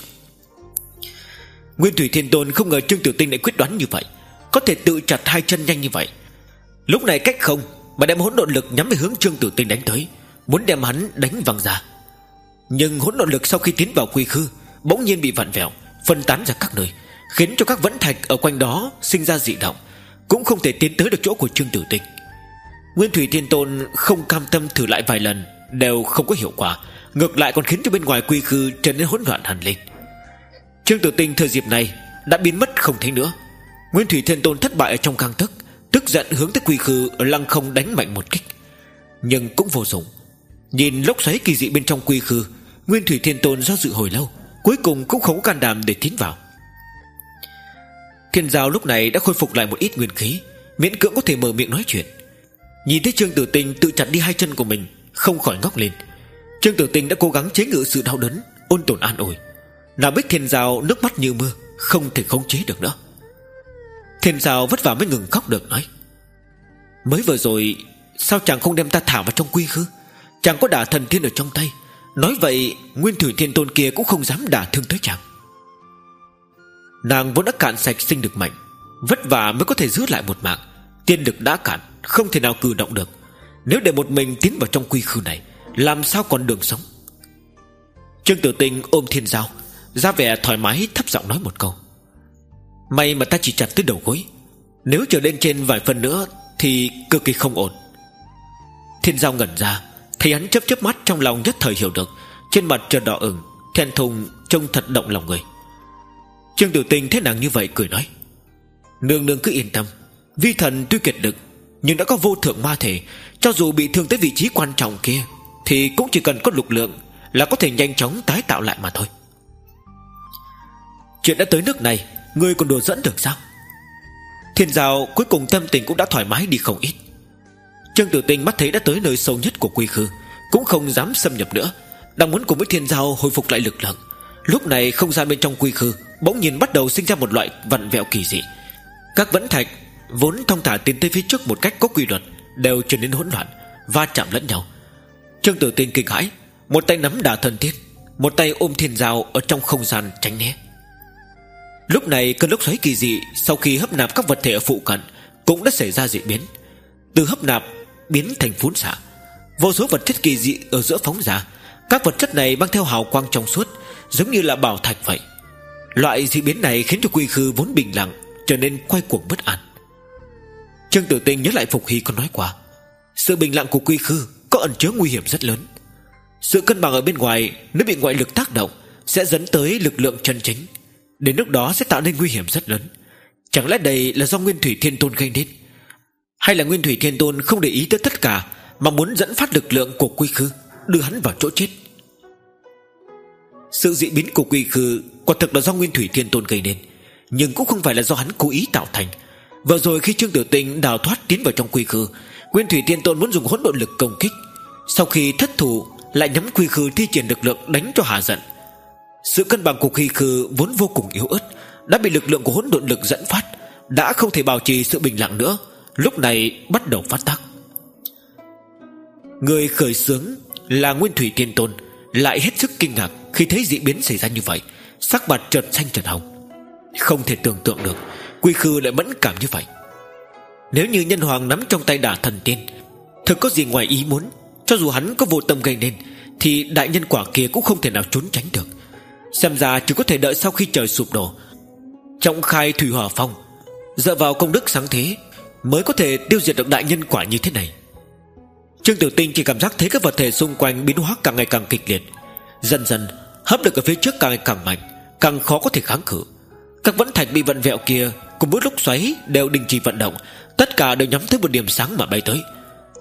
B: Nguyên Thủy Thiên Tôn không ngờ Trương Tử Tinh lại quyết đoán như vậy, có thể tự chặt hai chân nhanh như vậy. Lúc này cách không mà đem hỗn độn lực nhắm về hướng Trương Tử Tinh đánh tới, muốn đem hắn đánh văng ra. Nhưng hỗn độn lực sau khi tiến vào quy khư bỗng nhiên bị vặn vẹo, phân tán ra các nơi, khiến cho các vẫn thạch ở quanh đó sinh ra dị động, cũng không thể tiến tới được chỗ của Trương Tử Tinh. Nguyên Thủy Thiên Tôn không cam tâm thử lại vài lần đều không có hiệu quả, ngược lại còn khiến cho bên ngoài quy khư trở nên hỗn loạn hẳn lên. Trương Tử Tinh thời dịp này đã biến mất không thấy nữa. Nguyên Thủy Thiên Tôn thất bại ở trong gang tấc, tức giận hướng tới quy khư lăng không đánh mạnh một kích, nhưng cũng vô dụng. Nhìn lốc xoáy kỳ dị bên trong quy khư, Nguyên Thủy Thiên Tôn do dự hồi lâu, cuối cùng cũng không có can đảm để tiến vào. Thiên Giao lúc này đã khôi phục lại một ít nguyên khí, miễn cưỡng có thể mở miệng nói chuyện. Nhìn thấy Trương Tử Tinh tự chặt đi hai chân của mình, không khỏi ngóc lên. Trương Tử Tinh đã cố gắng chế ngự sự đau đớn, ôn tồn an ủi. Nào biết Thiên Giao nước mắt như mưa, không thể khống chế được nữa. Thiên Giao vất vả mới ngừng khóc được, nói: mới vừa rồi sao chàng không đem ta thả vào trong quy khư? Chàng có đả thần thiên ở trong tay, nói vậy Nguyên Thủy Thiên Tôn kia cũng không dám đả thương tới chàng. Nàng vốn đã cạn sạch sinh lực mạnh, vất vả mới có thể giữ lại một mạng, tiên lực đã cạn, không thể nào cử động được. Nếu để một mình tiến vào trong quy khư này, làm sao còn đường sống? Trương Tử Tinh ôm Thiên Giao, ra vẻ thoải mái thấp giọng nói một câu: may mà ta chỉ chặt tới đầu gối, nếu trở lên trên vài phần nữa thì cực kỳ không ổn. Thiên Giao ngẩn ra, thấy hắn chớp chớp mắt, trong lòng nhất thời hiểu được, trên mặt chợt đỏ ửng, thẹn thùng trông thật động lòng người. Trương Tử Tinh thấy nàng như vậy cười nói: nương nương cứ yên tâm, vi thần tuy kiệt lực nhưng đã có vô thượng ma thể, cho dù bị thương tới vị trí quan trọng kia thì cũng chỉ cần có lực lượng là có thể nhanh chóng tái tạo lại mà thôi. Chuyện đã tới nước này, ngươi còn đùa dẫn được sao? Thiên Giao cuối cùng tâm tình cũng đã thoải mái đi không ít. Trương Tử Tinh mắt thấy đã tới nơi sâu nhất của quy khư, cũng không dám xâm nhập nữa, đang muốn cùng với Thiên Giao hồi phục lại lực lượng. Lúc này không gian bên trong quy khư bỗng nhiên bắt đầu sinh ra một loại vặn vẹo kỳ dị. Các vẫn thạch vốn thong thả tiến tới phía trước một cách có quy luật đều trở nên hỗn loạn, va chạm lẫn nhau. Trương Tử Tinh kinh hãi, một tay nắm đả thần thiên, một tay ôm Thiên Giao ở trong không gian tránh né. Lúc này cơn lốc xoáy kỳ dị sau khi hấp nạp các vật thể ở phụ cận cũng đã xảy ra dị biến, từ hấp nạp biến thành phún xạ. Vô số vật chất kỳ dị ở giữa phóng ra, các vật chất này mang theo hào quang trong suốt, giống như là bảo thạch vậy. Loại dị biến này khiến cho quy khư vốn bình lặng trở nên quay cuồng bất an. Trương Tử Tinh nhớ lại Phục Hy có nói qua, sự bình lặng của quy khư có ẩn chứa nguy hiểm rất lớn. Sự cân bằng ở bên ngoài nếu bị ngoại lực tác động sẽ dẫn tới lực lượng chân chính, đến lúc đó sẽ tạo nên nguy hiểm rất lớn. Chẳng lẽ đây là do Nguyên Thủy Thiên Tôn gây nên, hay là Nguyên Thủy Thiên Tôn không để ý tới tất cả mà muốn dẫn phát lực lượng của quy khư đưa hắn vào chỗ chết? Sự dị biến của quy khư quả thực là do Nguyên Thủy Thiên Tôn gây nên, nhưng cũng không phải là do hắn cố ý tạo thành. Vừa rồi khi Trương Tử Tinh đào thoát tiến vào trong quy khư, Nguyên Thủy Thiên Tôn muốn dùng hỗn độn lực công kích, sau khi thất thủ lại nhắm quy khư thi triển lực lượng đánh cho hạ giận. Sự cân bằng của quy khư vốn vô cùng yếu ớt đã bị lực lượng của hỗn độn lực dẫn phát, đã không thể bảo trì sự bình lặng nữa, lúc này bắt đầu phát tác. Người khởi xướng là Nguyên Thủy Thiên Tôn lại hết sức kinh ngạc khi thấy dị biến xảy ra như vậy, sắc mặt chợt xanh chợt hồng. Không thể tưởng tượng được quy khư lại mẫn cảm như vậy. Nếu như nhân hoàng nắm trong tay đả thần tiên, thực có gì ngoài ý muốn, cho dù hắn có vô tâm gây nên, thì đại nhân quả kia cũng không thể nào trốn tránh được. Xem ra chỉ có thể đợi sau khi trời sụp đổ, trọng khai thủy hỏa phong, dựa vào công đức sáng thế mới có thể tiêu diệt được đại nhân quả như thế này. Trương Tử Tinh chỉ cảm giác thấy các vật thể xung quanh biến hóa càng ngày càng kịch liệt, dần dần hấp lực ở phía trước càng ngày càng mạnh, càng khó có thể kháng cự. Các vẫn thạch bị vặn vẹo kia cùng với lúc xoáy đều đình chỉ vận động, tất cả đều nhắm tới một điểm sáng mà bay tới.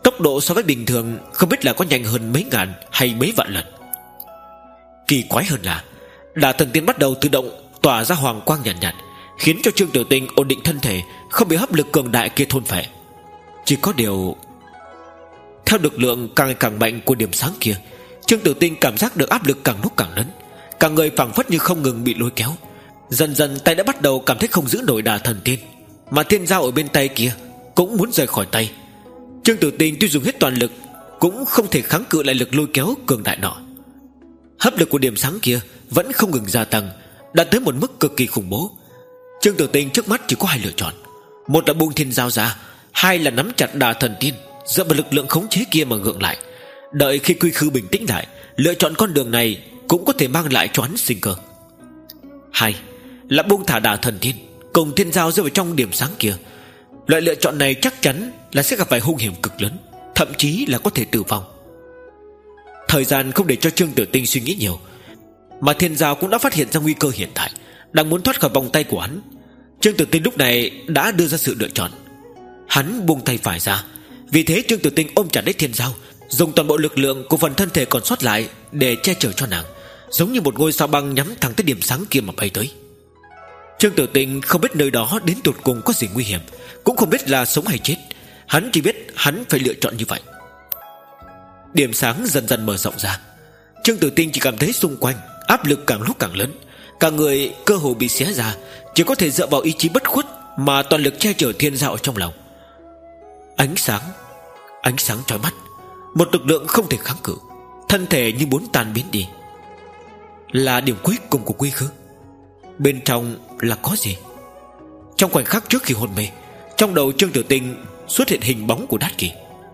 B: Tốc độ so với bình thường không biết là có nhanh hơn mấy ngàn hay mấy vạn lần. Kỳ quái hơn là Đả Thần Tiên bắt đầu tự động tỏa ra hoàng quang nhàn nhạt, nhạt, khiến cho Trương Tiểu Tinh ổn định thân thể, không bị hấp lực cường đại kia thôn phệ. Chỉ có điều, theo lực lượng càng ngày càng mạnh của điểm sáng kia, Trương Tiểu Tinh cảm giác được áp lực càng lúc càng lớn, cả người phảng phất như không ngừng bị lôi kéo. Dần dần tay đã bắt đầu cảm thấy không giữ nổi Đả Thần Tiên, mà thiên dao ở bên tay kia cũng muốn rời khỏi tay. Trương Tiểu Tinh tuy dùng hết toàn lực cũng không thể kháng cự lại lực lôi kéo cường đại nọ. Hấp lực của điểm sáng kia vẫn không ngừng gia tăng, đạt tới một mức cực kỳ khủng bố. Trương Tiểu Tinh trước mắt chỉ có hai lựa chọn: một là buông thiên dao ra, hai là nắm chặt Đả Thần Tiên, dựa vào lực lượng khống chế kia mà gượng lại. Đợi khi quy khư bình tĩnh lại, lựa chọn con đường này cũng có thể mang lại cho hắn sinh cơ. Hai là buông thả Đả Thần Tiên, cùng thiên dao rơi vào trong điểm sáng kia. Loại lựa chọn này chắc chắn là sẽ gặp phải hung hiểm cực lớn, thậm chí là có thể tử vong. Thời gian không để cho Trương Tiểu Tinh suy nghĩ nhiều, mà thiên dao cũng đã phát hiện ra nguy cơ hiện tại, đang muốn thoát khỏi vòng tay của hắn. Trương Tiểu Tinh lúc này đã đưa ra sự lựa chọn. Hắn buông tay phải ra, vì thế Trương Tiểu Tinh ôm chặt lấy thiên dao, dùng toàn bộ lực lượng của phần thân thể còn sót lại để che chở cho nàng, giống như một ngôi sao băng nhắm thẳng tới điểm sáng kia mà bay tới. Trương Tiểu Tinh không biết nơi đó đến tột cùng có gì nguy hiểm, cũng không biết là sống hay chết. Hắn chỉ biết hắn phải lựa chọn như vậy. Điểm sáng dần dần mở rộng ra. Trương Tiểu Tinh chỉ cảm thấy xung quanh áp lực càng lúc càng lớn, cả người cơ hồ bị xé ra, chỉ có thể dựa vào ý chí bất khuất mà toàn lực che chở thiên dao ở trong lòng. Ánh sáng, ánh sáng chói mắt, một lực lượng không thể kháng cự, thân thể như muốn tan biến đi. Là điểm cuối cùng của quy khư. Bên trong là có gì? Trong khoảnh khắc trước khi hôn mê, trong đầu Trương Tiểu Tinh xuất hiện hình bóng của Đát Kỳ.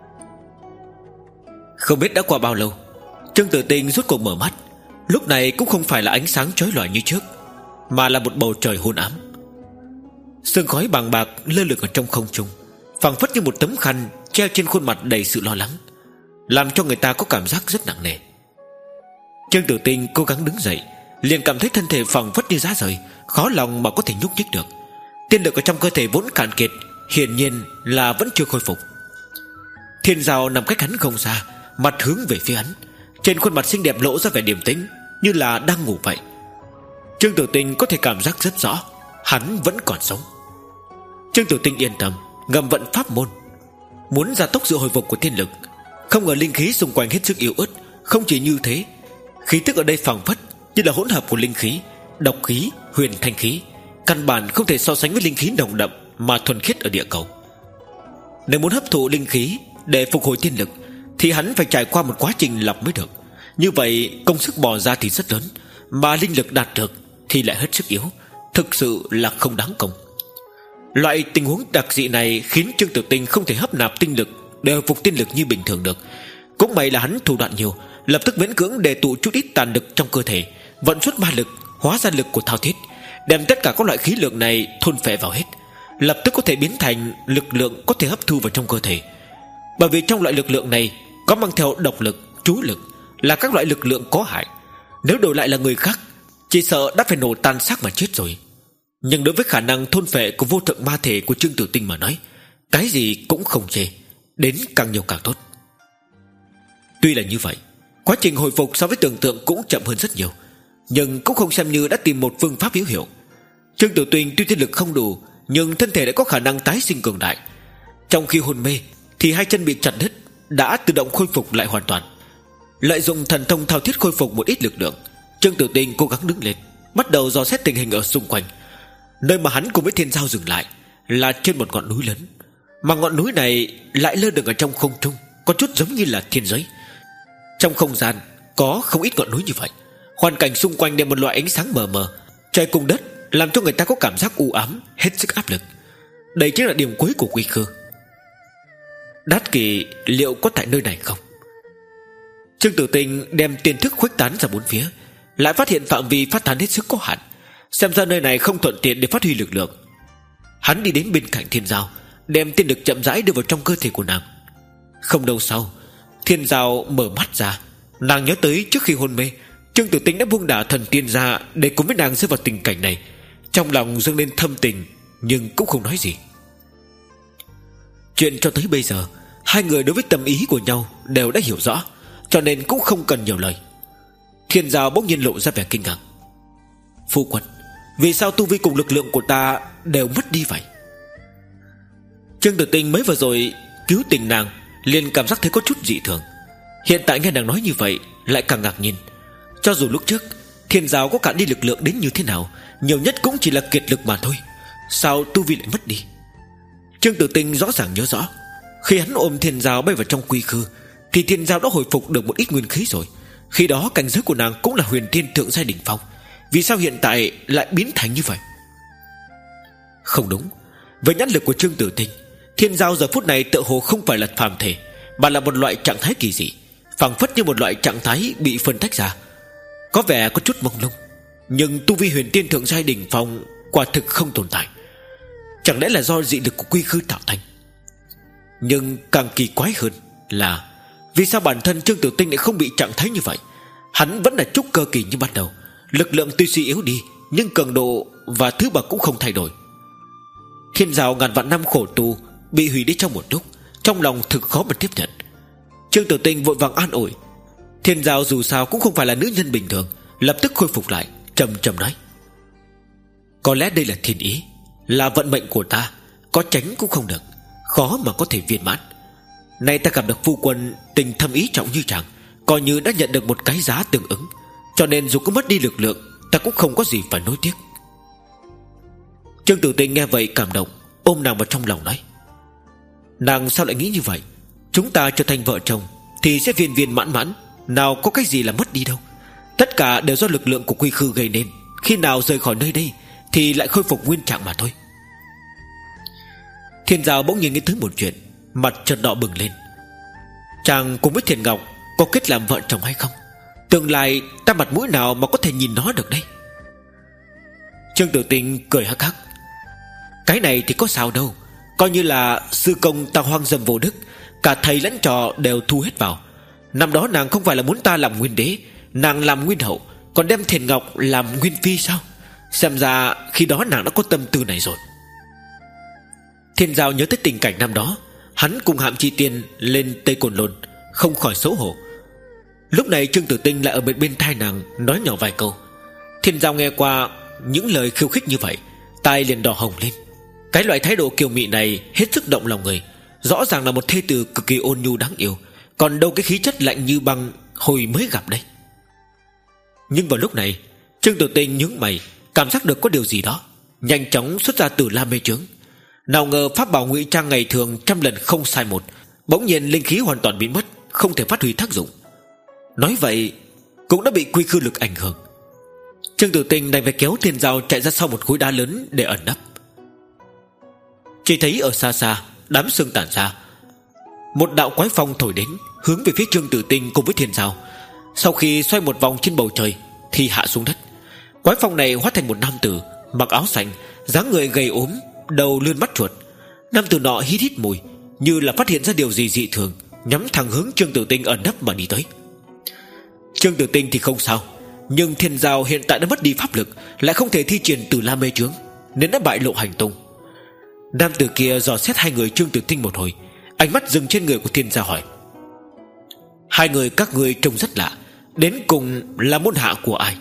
B: Không biết đã qua bao lâu, Trương Tiểu Tinh rốt cuộc mở mắt. Lúc này cũng không phải là ánh sáng chói lòa như trước, mà là một bầu trời hôn ám. Sương khói bàng bạc lơ lửng ở trong không trung, phảng phất như một tấm khăn treo trên khuôn mặt đầy sự lo lắng, làm cho người ta có cảm giác rất nặng nề. Trương Tiểu Tinh cố gắng đứng dậy, liền cảm thấy thân thể phảng phất như giá rời, khó lòng mà có thể nhúc nhích được. Tiên lực ở trong cơ thể vốn cạn kiệt, hiển nhiên là vẫn chưa khôi phục. Thiên dao nằm cách hắn không xa, mặt hướng về phía hắn, trên khuôn mặt xinh đẹp lộ ra vẻ điềm tĩnh, như là đang ngủ vậy. Trương Tiểu Tinh có thể cảm giác rất rõ hắn vẫn còn sống. Trương Tiểu Tinh yên tâm, ngầm vận pháp môn, muốn gia tốc sự hồi phục của thiên lực. Không ngờ linh khí xung quanh hết sức yếu ớt. Không chỉ như thế, khí tức ở đây phảng phất như là hỗn hợp của linh khí, độc khí, huyền thanh khí, căn bản không thể so sánh với linh khí nồng đậm mà thuần khiết ở địa cầu. Nếu muốn hấp thụ linh khí để phục hồi thiên lực thì hắn phải trải qua một quá trình lọc mới được. Như vậy công sức bỏ ra thì rất lớn, mà linh lực đạt được thì lại hết sức yếu, thực sự là không đáng công. Loại tình huống đặc dị này khiến Trương Tiểu Tinh không thể hấp nạp tinh lực để hồi phục tiên lực như bình thường được. Cũng may là hắn thủ đoạn nhiều, lập tức miễn cưỡng để tụ chút ít tàn lực trong cơ thể, vận xuất ma lực, hóa ra lực của thao thiết, đem tất cả các loại khí lượng này thôn phệ vào hết, lập tức có thể biến thành lực lượng có thể hấp thu vào trong cơ thể. Bởi vì trong loại lực lượng này có mang theo độc lực, trú lực, là các loại lực lượng có hại. Nếu đổi lại là người khác, chỉ sợ đã phải nổ tan xác mà chết rồi. Nhưng đối với khả năng thôn phệ của vô thượng ma thể của Trương Tiểu Tinh mà nói, cái gì cũng không chê, đến càng nhiều càng tốt. Tuy là như vậy, quá trình hồi phục so với tưởng tượng cũng chậm hơn rất nhiều, nhưng cũng không xem như đã tìm một phương pháp hữu hiệu. Trương Tiểu Tinh tuy thiên lực không đủ, nhưng thân thể đã có khả năng tái sinh cường đại. Trong khi hôn mê thì hai chân bị chặt đứt đã tự động khôi phục lại hoàn toàn. Lợi dụng thần thông thao thiết khôi phục một ít lực lượng, Trương Tiểu Tinh cố gắng đứng lên, bắt đầu dò xét tình hình ở xung quanh. Nơi mà hắn cùng với thiên giao dừng lại là trên một ngọn núi lớn, mà ngọn núi này lại lơ lửng ở trong không trung, có chút giống như là thiên giới. Trong không gian có không ít ngọn núi như vậy, hoàn cảnh xung quanh đem một loại ánh sáng mờ mờ, trời cùng đất, làm cho người ta có cảm giác u ám, hết sức áp lực. Đây chính là điểm cuối của quy khư. Đát Kỳ liệu có tại nơi này không? Trương Tiểu Tinh đem tiên thức khuếch tán ra bốn phía, lại phát hiện phạm vi phát tán hết sức có hạn, xem ra nơi này không thuận tiện để phát huy lực lượng. Hắn đi đến bên cạnh thiên giao, đem tiên lực chậm rãi đưa vào trong cơ thể của nàng. Không lâu sau, thiên giao mở mắt ra. Nàng nhớ tới trước khi hôn mê, Trương Tiểu Tinh đã buông Đả Thần Tiên ra để cùng với nàng rơi vào tình cảnh này. Trong lòng dâng lên thâm tình, nhưng cũng không nói gì. Chuyện cho tới bây giờ Hai người đối với tâm ý của nhau đều đã hiểu rõ, cho nên cũng không cần nhiều lời. Thiên Giao bỗng nhiên lộ ra vẻ kinh ngạc. Phu quân, vì sao tu vi cùng lực lượng của ta đều mất đi vậy? Trương Tử Tinh mới vừa rồi cứu tình nàng, liền cảm giác thấy có chút dị thường. Hiện tại nghe nàng nói như vậy lại càng ngạc nhiên. Cho dù lúc trước Thiên Giao có cạn đi lực lượng đến như thế nào, nhiều nhất cũng chỉ là kiệt lực mà thôi, sao tu vi lại mất đi? Trương Tử Tinh rõ ràng nhớ rõ, khi hắn ôm Thiên Giao bay vào trong quy khư thì Thiên Giao đã hồi phục được một ít nguyên khí rồi. Khi đó cảnh giới của nàng cũng là huyền thiên thượng giai đỉnh phong. Vì sao hiện tại lại biến thành như vậy? Không đúng. Với nhãn lực của Trương Tử Tinh, Thiên Giao giờ phút này tựa hồ không phải là phàm thể, mà là một loại trạng thái kỳ dị, phảng phất như một loại trạng thái bị phân tách ra, có vẻ có chút mông lung. Nhưng tu vi huyền tiên thượng giai đỉnh phong quả thực không tồn tại. Chẳng lẽ là do dị lực của quy khư tạo thành? Nhưng càng kỳ quái hơn là vì sao bản thân Trương Tử Tinh lại không bị trạng thái như vậy? Hắn vẫn là trúc cơ kỳ như ban đầu, lực lượng tuy suy yếu đi, nhưng cường độ và thứ bậc cũng không thay đổi. Thiên Giao ngàn vạn năm khổ tu bị hủy đi trong một lúc, trong lòng thực khó mà tiếp nhận. Trương Tử Tinh vội vàng an ủi. Thiên Giao dù sao cũng không phải là nữ nhân bình thường, lập tức khôi phục lại, trầm trầm nói: có lẽ đây là thiên ý, là vận mệnh của ta, có tránh cũng không được, khó mà có thể viên mãn. Nay ta gặp được phu quân tình thâm ý trọng như chàng, coi như đã nhận được một cái giá tương ứng, cho nên dù có mất đi lực lượng, ta cũng không có gì phải nối tiếc. Trương Tử Tinh nghe vậy cảm động, ôm nàng vào trong lòng nói: nàng sao lại nghĩ như vậy? Chúng ta trở thành vợ chồng thì sẽ viên viên mãn mãn, nào có cái gì là mất đi đâu. Tất cả đều do lực lượng của quy khư gây nên, khi nào rời khỏi nơi đây thì lại khôi phục nguyên trạng mà thôi. Thiên Giao bỗng nhiên nghĩ tới một chuyện, mặt chợt đỏ bừng lên. Chàng cùng với Thiền Ngọc có kết làm vợ chồng hay không? Tương lai ta mặt mũi nào mà có thể nhìn nó được đây? Trương Tử Tinh cười hắc hắc: cái này thì có sao đâu, coi như là sư công ta hoang dâm vô đức, cả thầy lẫn trò đều thu hết vào. Năm đó nàng không phải là muốn ta làm nguyên đế, nàng làm nguyên hậu, còn đem Thiền Ngọc làm nguyên phi sao? Xem ra khi đó nàng đã có tâm tư này rồi. Thiên Giao nhớ tới tình cảnh năm đó, hắn cùng Hạm Chi Tiên lên Tây Côn Lôn, không khỏi xấu hổ. Lúc này Trương Tử Tinh lại ở bên bên tai nàng nói nhỏ vài câu. Thiên Giao nghe qua những lời khiêu khích như vậy, tai liền đỏ hồng lên. Cái loại thái độ kiều mị này hết sức động lòng người, rõ ràng là một thê tử cực kỳ ôn nhu đáng yêu, còn đâu cái khí chất lạnh như băng hồi mới gặp đây. Nhưng vào lúc này Trương Tử Tinh nhướng mày, cảm giác được có điều gì đó, nhanh chóng xuất ra Tử La Mê Chướng. Nào ngờ pháp bảo ngụy trang ngày thường trăm lần không sai một, bỗng nhiên linh khí hoàn toàn biến mất, không thể phát huy tác dụng. Nói vậy cũng đã bị quy khư lực ảnh hưởng. Trương Tử Tinh đành phải kéo Thiên Giao chạy ra sau một khối đá lớn để ẩn nấp. Chỉ thấy ở xa xa, đám sương tản ra, một đạo quái phong thổi đến, hướng về phía Trương Tử Tinh cùng với Thiên Giao. Sau khi xoay một vòng trên bầu trời thì hạ xuống đất. Quái phong này hóa thành một nam tử, mặc áo xanh, dáng người gầy ốm, đầu lươn mắt chuột. Nam tử nọ hít hít mùi, như là phát hiện ra điều gì dị thường, nhắm thẳng hướng Trương Tử Tinh ẩn nấp mà đi tới. Trương Tử Tinh thì không sao, nhưng Thiên Giao hiện tại đã mất đi pháp lực, lại không thể thi triển Tử La Mê Chướng, nên đã bại lộ hành tung. Nam tử kia dò xét hai người Trương Tử Tinh một hồi, ánh mắt dừng trên người của Thiên Giao hỏi: hai người các ngươi trông rất lạ, đến cùng là môn hạ của ai?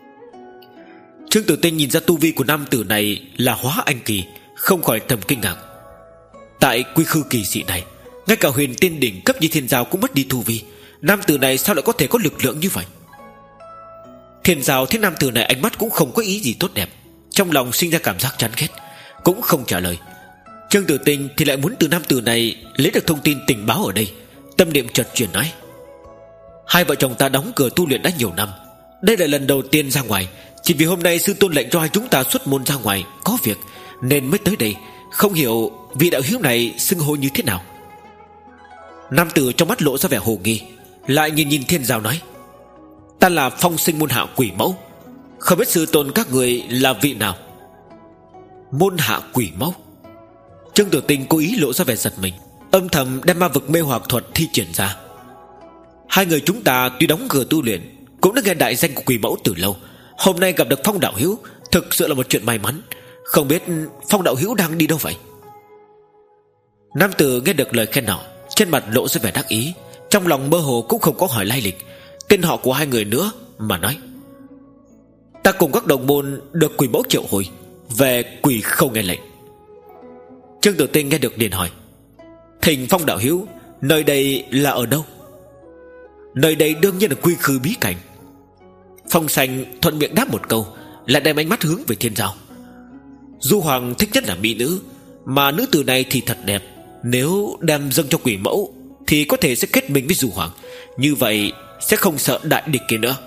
B: Trương Tử Tinh nhìn ra tu vi của nam tử này là hóa anh kỳ, không khỏi thầm kinh ngạc. Tại quy khư kỳ dị này, ngay cả huyền tiên đỉnh cấp như Thiên Giao cũng mất đi tu vi, nam tử này sao lại có thể có lực lượng như vậy? Thiên Giao thấy nam tử này ánh mắt cũng không có ý gì tốt đẹp, trong lòng sinh ra cảm giác chán ghét, cũng không trả lời. Trương Tử Tinh thì lại muốn từ nam tử này lấy được thông tin tình báo ở đây, tâm niệm chợt chuyển nói: hai vợ chồng ta đóng cửa tu luyện đã nhiều năm, đây là lần đầu tiên ra ngoài, chỉ vì hôm nay sư tôn lệnh cho hai chúng ta xuất môn ra ngoài có việc nên mới tới đây, không hiểu vị đạo hữu này xưng hô như thế nào. Nam tử trong mắt lộ ra vẻ hồ nghi, lại nhìn nhìn Thiên Giao nói: ta là phong sinh môn hạ Quỷ Mẫu, không biết sư tôn các người là vị nào? Môn hạ Quỷ Mẫu? Trương Tử Tinh cố ý lộ ra vẻ giật mình, âm thầm đem ma vực mê hoặc thuật thi triển ra. Hai người chúng ta tuy đóng cửa tu luyện, cũng đã nghe đại danh của Quỷ Mẫu từ lâu, hôm nay gặp được Phong đạo hữu thực sự là một chuyện may mắn. Không biết Phong đạo hữu đang đi đâu vậy? Nam tử nghe được lời khen nọ, trên mặt lộ ra vẻ đắc ý, trong lòng mơ hồ cũng không có hỏi lai lịch, tên họ của hai người nữa, mà nói: ta cùng các đồng môn được quỷ mẫu triệu hồi, về quỷ không nghe lệnh. Trương Tử Tinh nghe được liền hỏi: Thỉnh Phong đạo hữu, nơi đây là ở đâu? Nơi đây đương nhiên là quy khư bí cảnh. Phong Xanh thuận miệng đáp một câu, lại đem ánh mắt hướng về Thiên Giao. Du Hoàng thích nhất là mỹ nữ, mà nữ tử này thì thật đẹp. Nếu đem dâng cho quỷ mẫu thì có thể sẽ kết minh với Du Hoàng, như vậy sẽ không sợ đại địch kia nữa.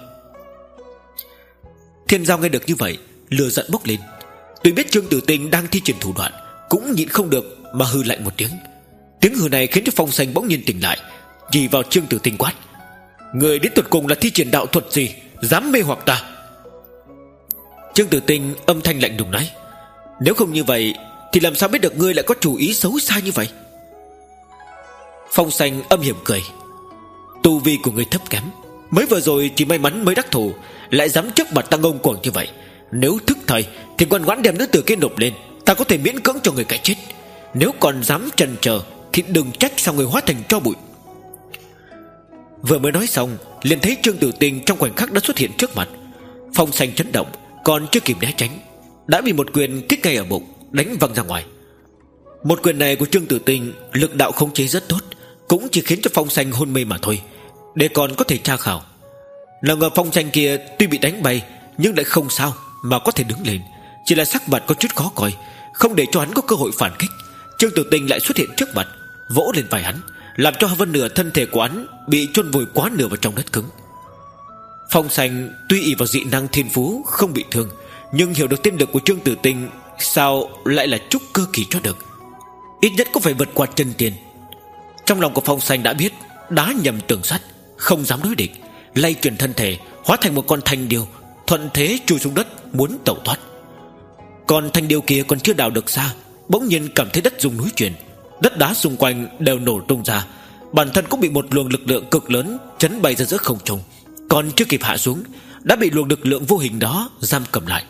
B: Thiên Giao nghe được như vậy, lửa giận bốc lên. Tuy biết Trương Tử Tinh đang thi triển thủ đoạn, cũng nhịn không được mà hừ lạnh một tiếng. Tiếng hừ này khiến cho Phong Xanh bỗng nhiên tỉnh lại, chỉ vào Trương Tử Tinh quát: người đến tuột cùng là thi triển đạo thuật gì, dám mê hoặc ta? Trương Tử Tinh âm thanh lạnh lùng nói: nếu không như vậy thì làm sao biết được ngươi lại có chủ ý xấu xa như vậy? Phong Xanh âm hiểm cười: tu vi của ngươi thấp kém, mới vừa rồi chỉ may mắn mới đắc thủ, lại dám trước mặt ta ngông cuồng như vậy. Nếu thức thời thì ngoan ngoãn đem nữ tử kia nộp lên, ta có thể miễn cưỡng cho người cái chết. Nếu còn dám chần chờ thì đừng trách sao người hóa thành tro bụi. Vừa mới nói xong, liền thấy Trương Tử Tinh trong khoảnh khắc đã xuất hiện trước mặt. Phong Xanh chấn động, còn chưa kịp né tránh, đã bị một quyền kích ngay ở bụng, đánh văng ra ngoài. Một quyền này của Trương Tử Tinh lực đạo khống chế rất tốt, cũng chỉ khiến cho Phong Xanh hôn mê mà thôi, để còn có thể tra khảo. Nào ngờ Phong Xanh kia tuy bị đánh bay nhưng lại không sao mà có thể đứng lên, chỉ là sắc mặt có chút khó coi. Không để cho hắn có cơ hội phản kích, Trương Tử Tinh lại xuất hiện trước mặt, vỗ lên vai hắn, làm cho hơn nửa thân thể của hắn bị chôn vùi quá nửa vào trong đất cứng. Phong Xanh tuy ỷ vào dị năng thiên phú không bị thương, nhưng hiểu được tiên lực của Trương Tử Tinh sao lại là trúc cơ kỳ cho được, ít nhất cũng phải vượt qua chân tiên. Trong lòng của Phong Xanh đã biết đá nhầm tường sắt, không dám đối địch, lay chuyển thân thể hóa thành một con thanh điêu, thuận thế chui xuống đất muốn tẩu thoát. Còn thanh điêu kia còn chưa đào được xa, bỗng nhiên cảm thấy đất rung núi chuyển, đất đá xung quanh đều nổ tung ra, bản thân cũng bị một luồng lực lượng cực lớn chấn bay ra giữa không trung, còn chưa kịp hạ xuống đã bị luồng lực lượng vô hình đó giam cầm lại.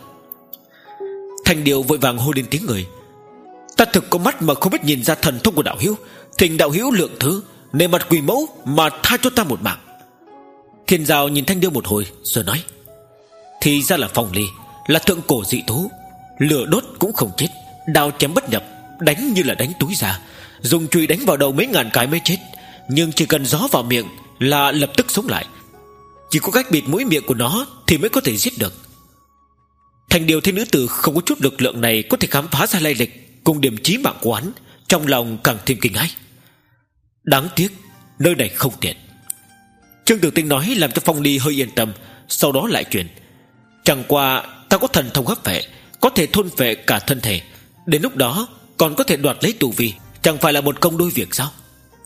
B: Thanh điêu vội vàng hô lên tiếng người: ta thực có mắt mà không biết nhìn ra thần thông của đạo hữu, thỉnh đạo hữu lượng thứ, nề mặt quỷ mẫu mà tha cho ta một mạng. Thiên Giao nhìn thanh điêu một hồi rồi nói: thì ra là Phong Ly, là thượng cổ dị thú, lửa đốt cũng không chết, đao chém bất nhập, đánh như là đánh túi ra, dùng chùy đánh vào đầu mấy ngàn cái mới chết, nhưng chỉ cần gió vào miệng là lập tức sống lại. Chỉ có cách bịt mũi miệng của nó thì mới có thể giết được. Thành điều thấy nữ tử không có chút lực lượng này có thể khám phá ra lai lịch cùng điểm chí mạng của hắn, trong lòng càng thêm kinh hãi. Đáng tiếc nơi này không tiện. Trương Tử Tinh nói làm cho Phong Ly hơi yên tâm, sau đó lại truyền: chẳng qua ta có thần thông hấp vệ, có thể thôn phệ cả thân thể, đến lúc đó còn có thể đoạt lấy tu vi, chẳng phải là một công đôi việc sao?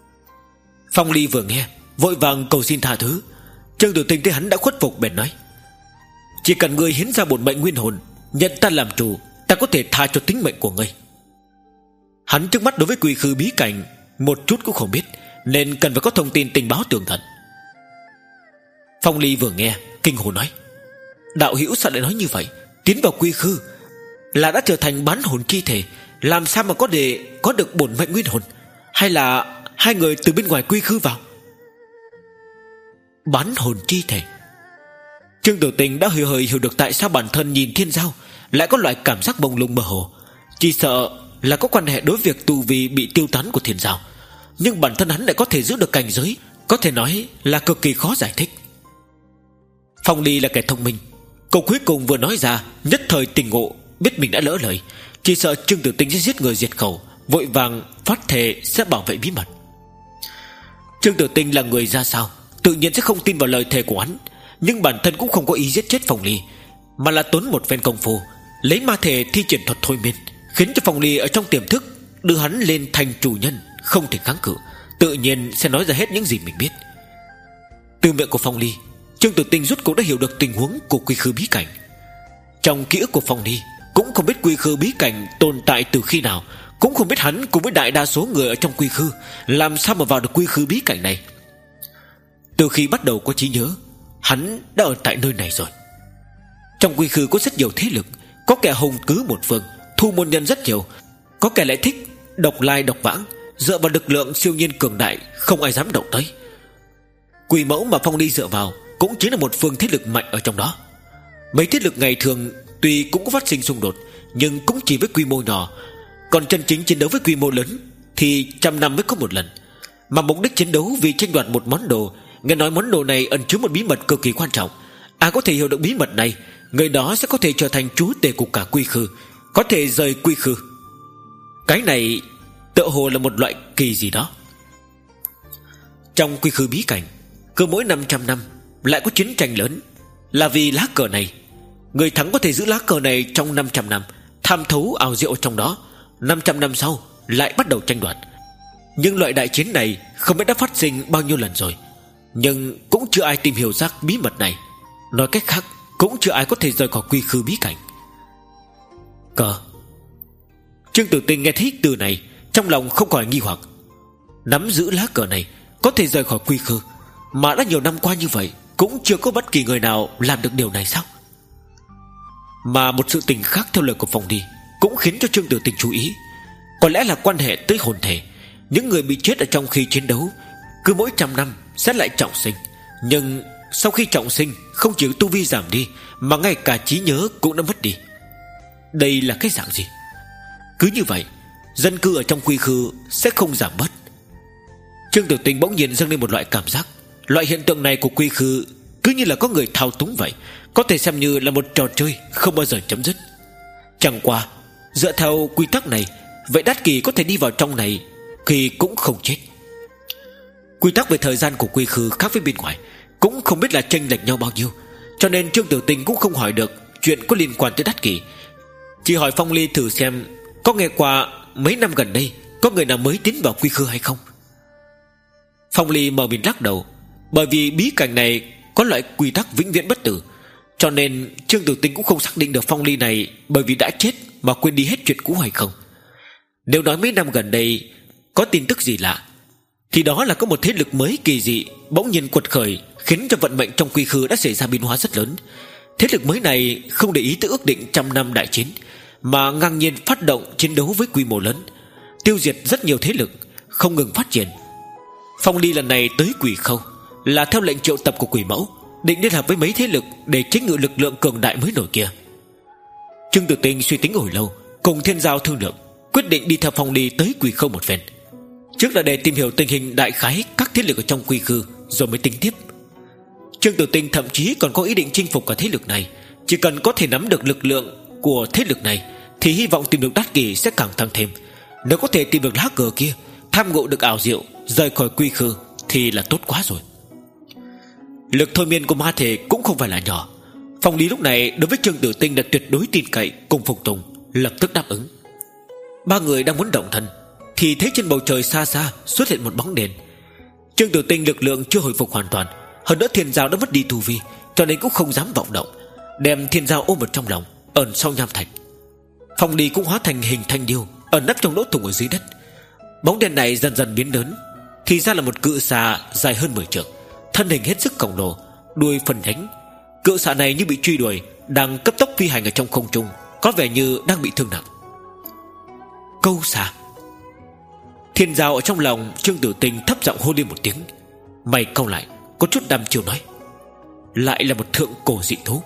B: Phong Ly vừa nghe vội vàng cầu xin tha thứ. Trương Tử Tinh thấy hắn đã khuất phục bèn nói: chỉ cần ngươi hiến ra bổn mệnh nguyên hồn, nhận ta làm chủ, ta có thể tha cho tính mệnh của ngươi. Hắn trước mắt đối với quy khư bí cảnh một chút cũng không biết, nên cần phải có thông tin tình báo tường tận. Phong Ly vừa nghe kinh hồn nói: đạo hữu sao lại nói như vậy? Tiến vào quy khư là đã trở thành bán hồn chi thể, làm sao mà có để có được bổn mệnh nguyên hồn? Hay là hai người từ bên ngoài quy khư vào? Bán hồn chi thể. Trương Tử Tinh đã hơi hơi hiểu được tại sao bản thân nhìn Thiên Giao lại có loại cảm giác mông lung mơ hồ, chỉ sợ là có quan hệ đối việc tu vi bị tiêu tán của Thiên Giao, nhưng bản thân hắn lại có thể giữ được cảnh giới, có thể nói là cực kỳ khó giải thích. Phong Ly là kẻ thông minh, câu cuối cùng vừa nói ra nhất thời tỉnh ngộ, biết mình đã lỡ lời, chỉ sợ Trương Tử Tinh sẽ giết người diệt khẩu, vội vàng phát thề sẽ bảo vệ bí mật. Trương Tử Tinh là người ra sao, tự nhiên sẽ không tin vào lời thề của hắn, nhưng bản thân cũng không có ý giết chết Phong Ly, mà là tốn một phen công phu lấy ma thể thi triển thuật thôi miên, khiến cho Phong Ly ở trong tiềm thức đưa hắn lên thành chủ nhân, không thể kháng cự, tự nhiên sẽ nói ra hết những gì mình biết. Từ miệng của Phong Ly, Trương Tử Tinh rốt cuộc đã hiểu được tình huống của quy khư bí cảnh. Trong ký ức của Phong Ly cũng không biết quy khư bí cảnh tồn tại từ khi nào, cũng không biết hắn cùng với đại đa số người ở trong quy khư làm sao mà vào được quy khư bí cảnh này. Từ khi bắt đầu có trí nhớ, hắn đã ở tại nơi này rồi. Trong quy khư có rất nhiều thế lực, có kẻ hùng cứ một phương, thu môn nhân rất nhiều, có kẻ lại thích độc lai độc vãng, dựa vào lực lượng siêu nhiên cường đại, không ai dám động tới. Quỷ mẫu mà Phong Ly dựa vào cũng chính là một phương thế lực mạnh ở trong đó. Mấy thế lực ngày thường tuy cũng có phát sinh xung đột, nhưng cũng chỉ với quy mô nhỏ. Còn chân chính chiến đấu với quy mô lớn thì trăm năm mới có một lần. Mà mục đích chiến đấu vì tranh đoạt một món đồ, nghe nói món đồ này ẩn chứa một bí mật cực kỳ quan trọng. Ai có thể hiểu được bí mật này, người đó sẽ có thể trở thành chúa tể của cả quy khư, có thể rời quy khư. Cái này tựa hồ là một loại kỳ gì đó. Trong quy khư bí cảnh, cứ mỗi năm trăm năm lại có chiến tranh lớn, là vì lá cờ này. Người thắng có thể giữ lá cờ này trong năm trăm năm, tham thấu ảo diệu trong đó. Năm trăm năm sau lại bắt đầu tranh đoạt. Nhưng loại đại chiến này không biết đã phát sinh bao nhiêu lần rồi, nhưng cũng chưa ai tìm hiểu ra bí mật này. Nói cách khác, cũng chưa ai có thể rời khỏi quy khư bí cảnh. Cờ. Trương Tử Tinh nghe thấy từ này, trong lòng không khỏi nghi hoặc. Nắm giữ lá cờ này có thể rời khỏi quy khư, mà đã nhiều năm qua như vậy cũng chưa có bất kỳ người nào làm được điều này sao? Mà một sự tình khác theo lời của Phong Ly cũng khiến cho Trương Tử Tinh chú ý. Có lẽ là quan hệ tới hồn thể. Những người bị chết ở trong khi chiến đấu cứ mỗi trăm năm sẽ lại trọng sinh, nhưng sau khi trọng sinh không chỉ tu vi giảm đi, mà ngay cả trí nhớ cũng đã mất đi. Đây là cái dạng gì? Cứ như vậy, dân cư ở trong quy khư sẽ không giảm bớt. Trương Tử Tinh bỗng nhiên dâng lên một loại cảm giác, loại hiện tượng này của quy khư cứ như là có người thao túng vậy, có thể xem như là một trò chơi không bao giờ chấm dứt. Chẳng qua dựa theo quy tắc này, vậy Đát Kỳ có thể đi vào trong này thì cũng không chết. Quy tắc về thời gian của quy khư khác với bên ngoài, cũng không biết là chênh lệch nhau bao nhiêu, cho nên Trương Tử Tinh cũng không hỏi được chuyện có liên quan tới Đát Kỳ. Chỉ hỏi Phong Ly thử xem có nghe qua mấy năm gần đây có người nào mới tiến vào quy khư hay không. Phong Ly mờ mịt lắc đầu. Bởi vì bí cảnh này có loại quy tắc vĩnh viễn bất tử, cho nên Trương Tử Tinh cũng không xác định được Phong Ly này bởi vì đã chết mà quên đi hết chuyện cũ hay không. Nếu nói mấy năm gần đây có tin tức gì lạ, thì đó là có một thế lực mới kỳ dị bỗng nhiên quật khởi, khiến cho vận mệnh trong quy khư đã xảy ra biến hóa rất lớn. Thế lực mới này không để ý tới ước định trăm năm đại chiến, mà ngang nhiên phát động chiến đấu với quy mô lớn, tiêu diệt rất nhiều thế lực, không ngừng phát triển. Phong Ly lần này tới Quỷ Khâu là theo lệnh triệu tập của Quỷ Mẫu, định liên hợp với mấy thế lực để chế ngự lực lượng cường đại mới nổi kia. Trương Tử Tinh suy tính hồi lâu, cùng Thiên Giao thương lượng, quyết định đi theo Phong Ly tới Quỷ Khâu một phen. Trước là để tìm hiểu tình hình đại khái các thế lực ở trong quy khư, rồi mới tính tiếp. Trương Tử Tinh thậm chí còn có ý định chinh phục cả thế lực này. Chỉ cần có thể nắm được lực lượng của thế lực này thì hy vọng tìm được Đát Kỳ sẽ càng tăng thêm. Nếu có thể tìm được lá cờ kia, tham ngộ được ảo diệu, rời khỏi quy khư thì là tốt quá rồi. Lực thôi miên của ma thể cũng không phải là nhỏ. Phong Lý lúc này đối với Trương Tử Tinh là tuyệt đối tin cậy cùng phục tùng, lập tức đáp ứng. Ba người đang muốn động thân thì thấy trên bầu trời xa xa xuất hiện một bóng đèn. Trương Tử Tinh lực lượng chưa hồi phục hoàn toàn, hơn nữa Thiên Giao đã mất đi tu vi, cho nên cũng không dám vọng động, đem Thiên Giao ôm ở trong lòng, ẩn sau nham thạch. Phong Lý cũng hóa thành hình thanh điêu, ẩn nấp trong lỗ thủng ở dưới đất. Bóng đèn này dần dần biến lớn, thì ra là một cự xà dài hơn mười trượng, thân hình hết sức khổng lồ, đuôi phần nhánh. Cự xà này như bị truy đuổi, đang cấp tốc phi hành ở trong không trung, có vẻ như đang bị thương nặng. Câu xà. Thiên Giao ở trong lòng Trương Tử Tinh thấp giọng hô lên một tiếng, mày cau lại, có chút đăm chiêu nói, lại là một thượng cổ dị thú.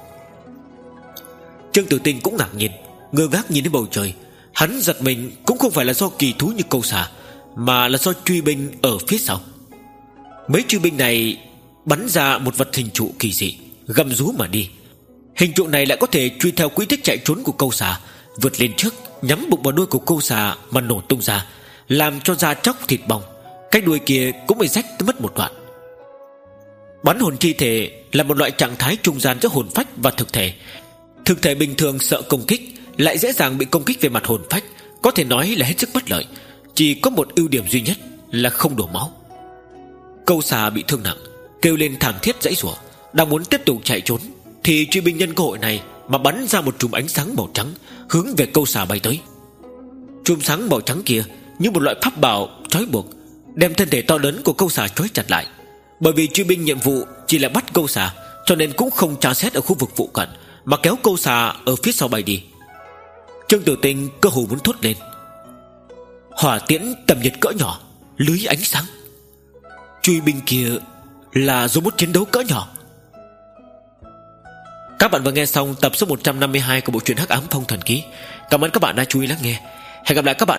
B: Trương Tử Tinh cũng ngạc nhiên, ngơ ngác nhìn đến bầu trời. Hắn giật mình cũng không phải là do kỳ thú như câu xà, mà là do truy binh ở phía sau. Mấy truy binh này bắn ra một vật hình trụ kỳ dị, gầm rú mà đi. Hình trụ này lại có thể truy theo quỹ tích chạy trốn của câu xà, vượt lên trước, nhắm bụng vào đuôi của câu xà mà nổ tung ra, làm cho da chóc thịt bong. Cái đuôi kia cũng bị rách tới mất một đoạn. Bắn hồn chi thể là một loại trạng thái trung gian giữa hồn phách và thực thể. Thực thể bình thường sợ công kích, lại dễ dàng bị công kích về mặt hồn phách, có thể nói là hết sức bất lợi. Chỉ có một ưu điểm duy nhất là không đổ máu. Câu xà bị thương nặng, kêu lên thảm thiết giãy giụa, đang muốn tiếp tục chạy trốn, thì truy binh nhân cơ hội này mà bắn ra một chùm ánh sáng màu trắng hướng về câu xà bay tới. Chùm sáng màu trắng kia như một loại pháp bảo trói buộc, đem thân thể to lớn của câu xà trói chặt lại. Bởi vì truy binh nhiệm vụ chỉ là bắt câu xà, cho nên cũng không tra xét ở khu vực phụ cận, mà kéo câu xà ở phía sau bay đi. Trương Tử Tinh cơ hồ muốn thốt lên, Hỏa tiễn tầm nhiệt cỡ nhỏ, lưới ánh sáng. Truy binh kia là robot chiến đấu cỡ nhỏ. Các bạn vừa nghe xong tập số một trăm năm mươi hai của bộ truyện Hắc Ám Phong Thần Ký. Cảm ơn các bạn đã chú ý lắng nghe. Hẹn gặp lại các bạn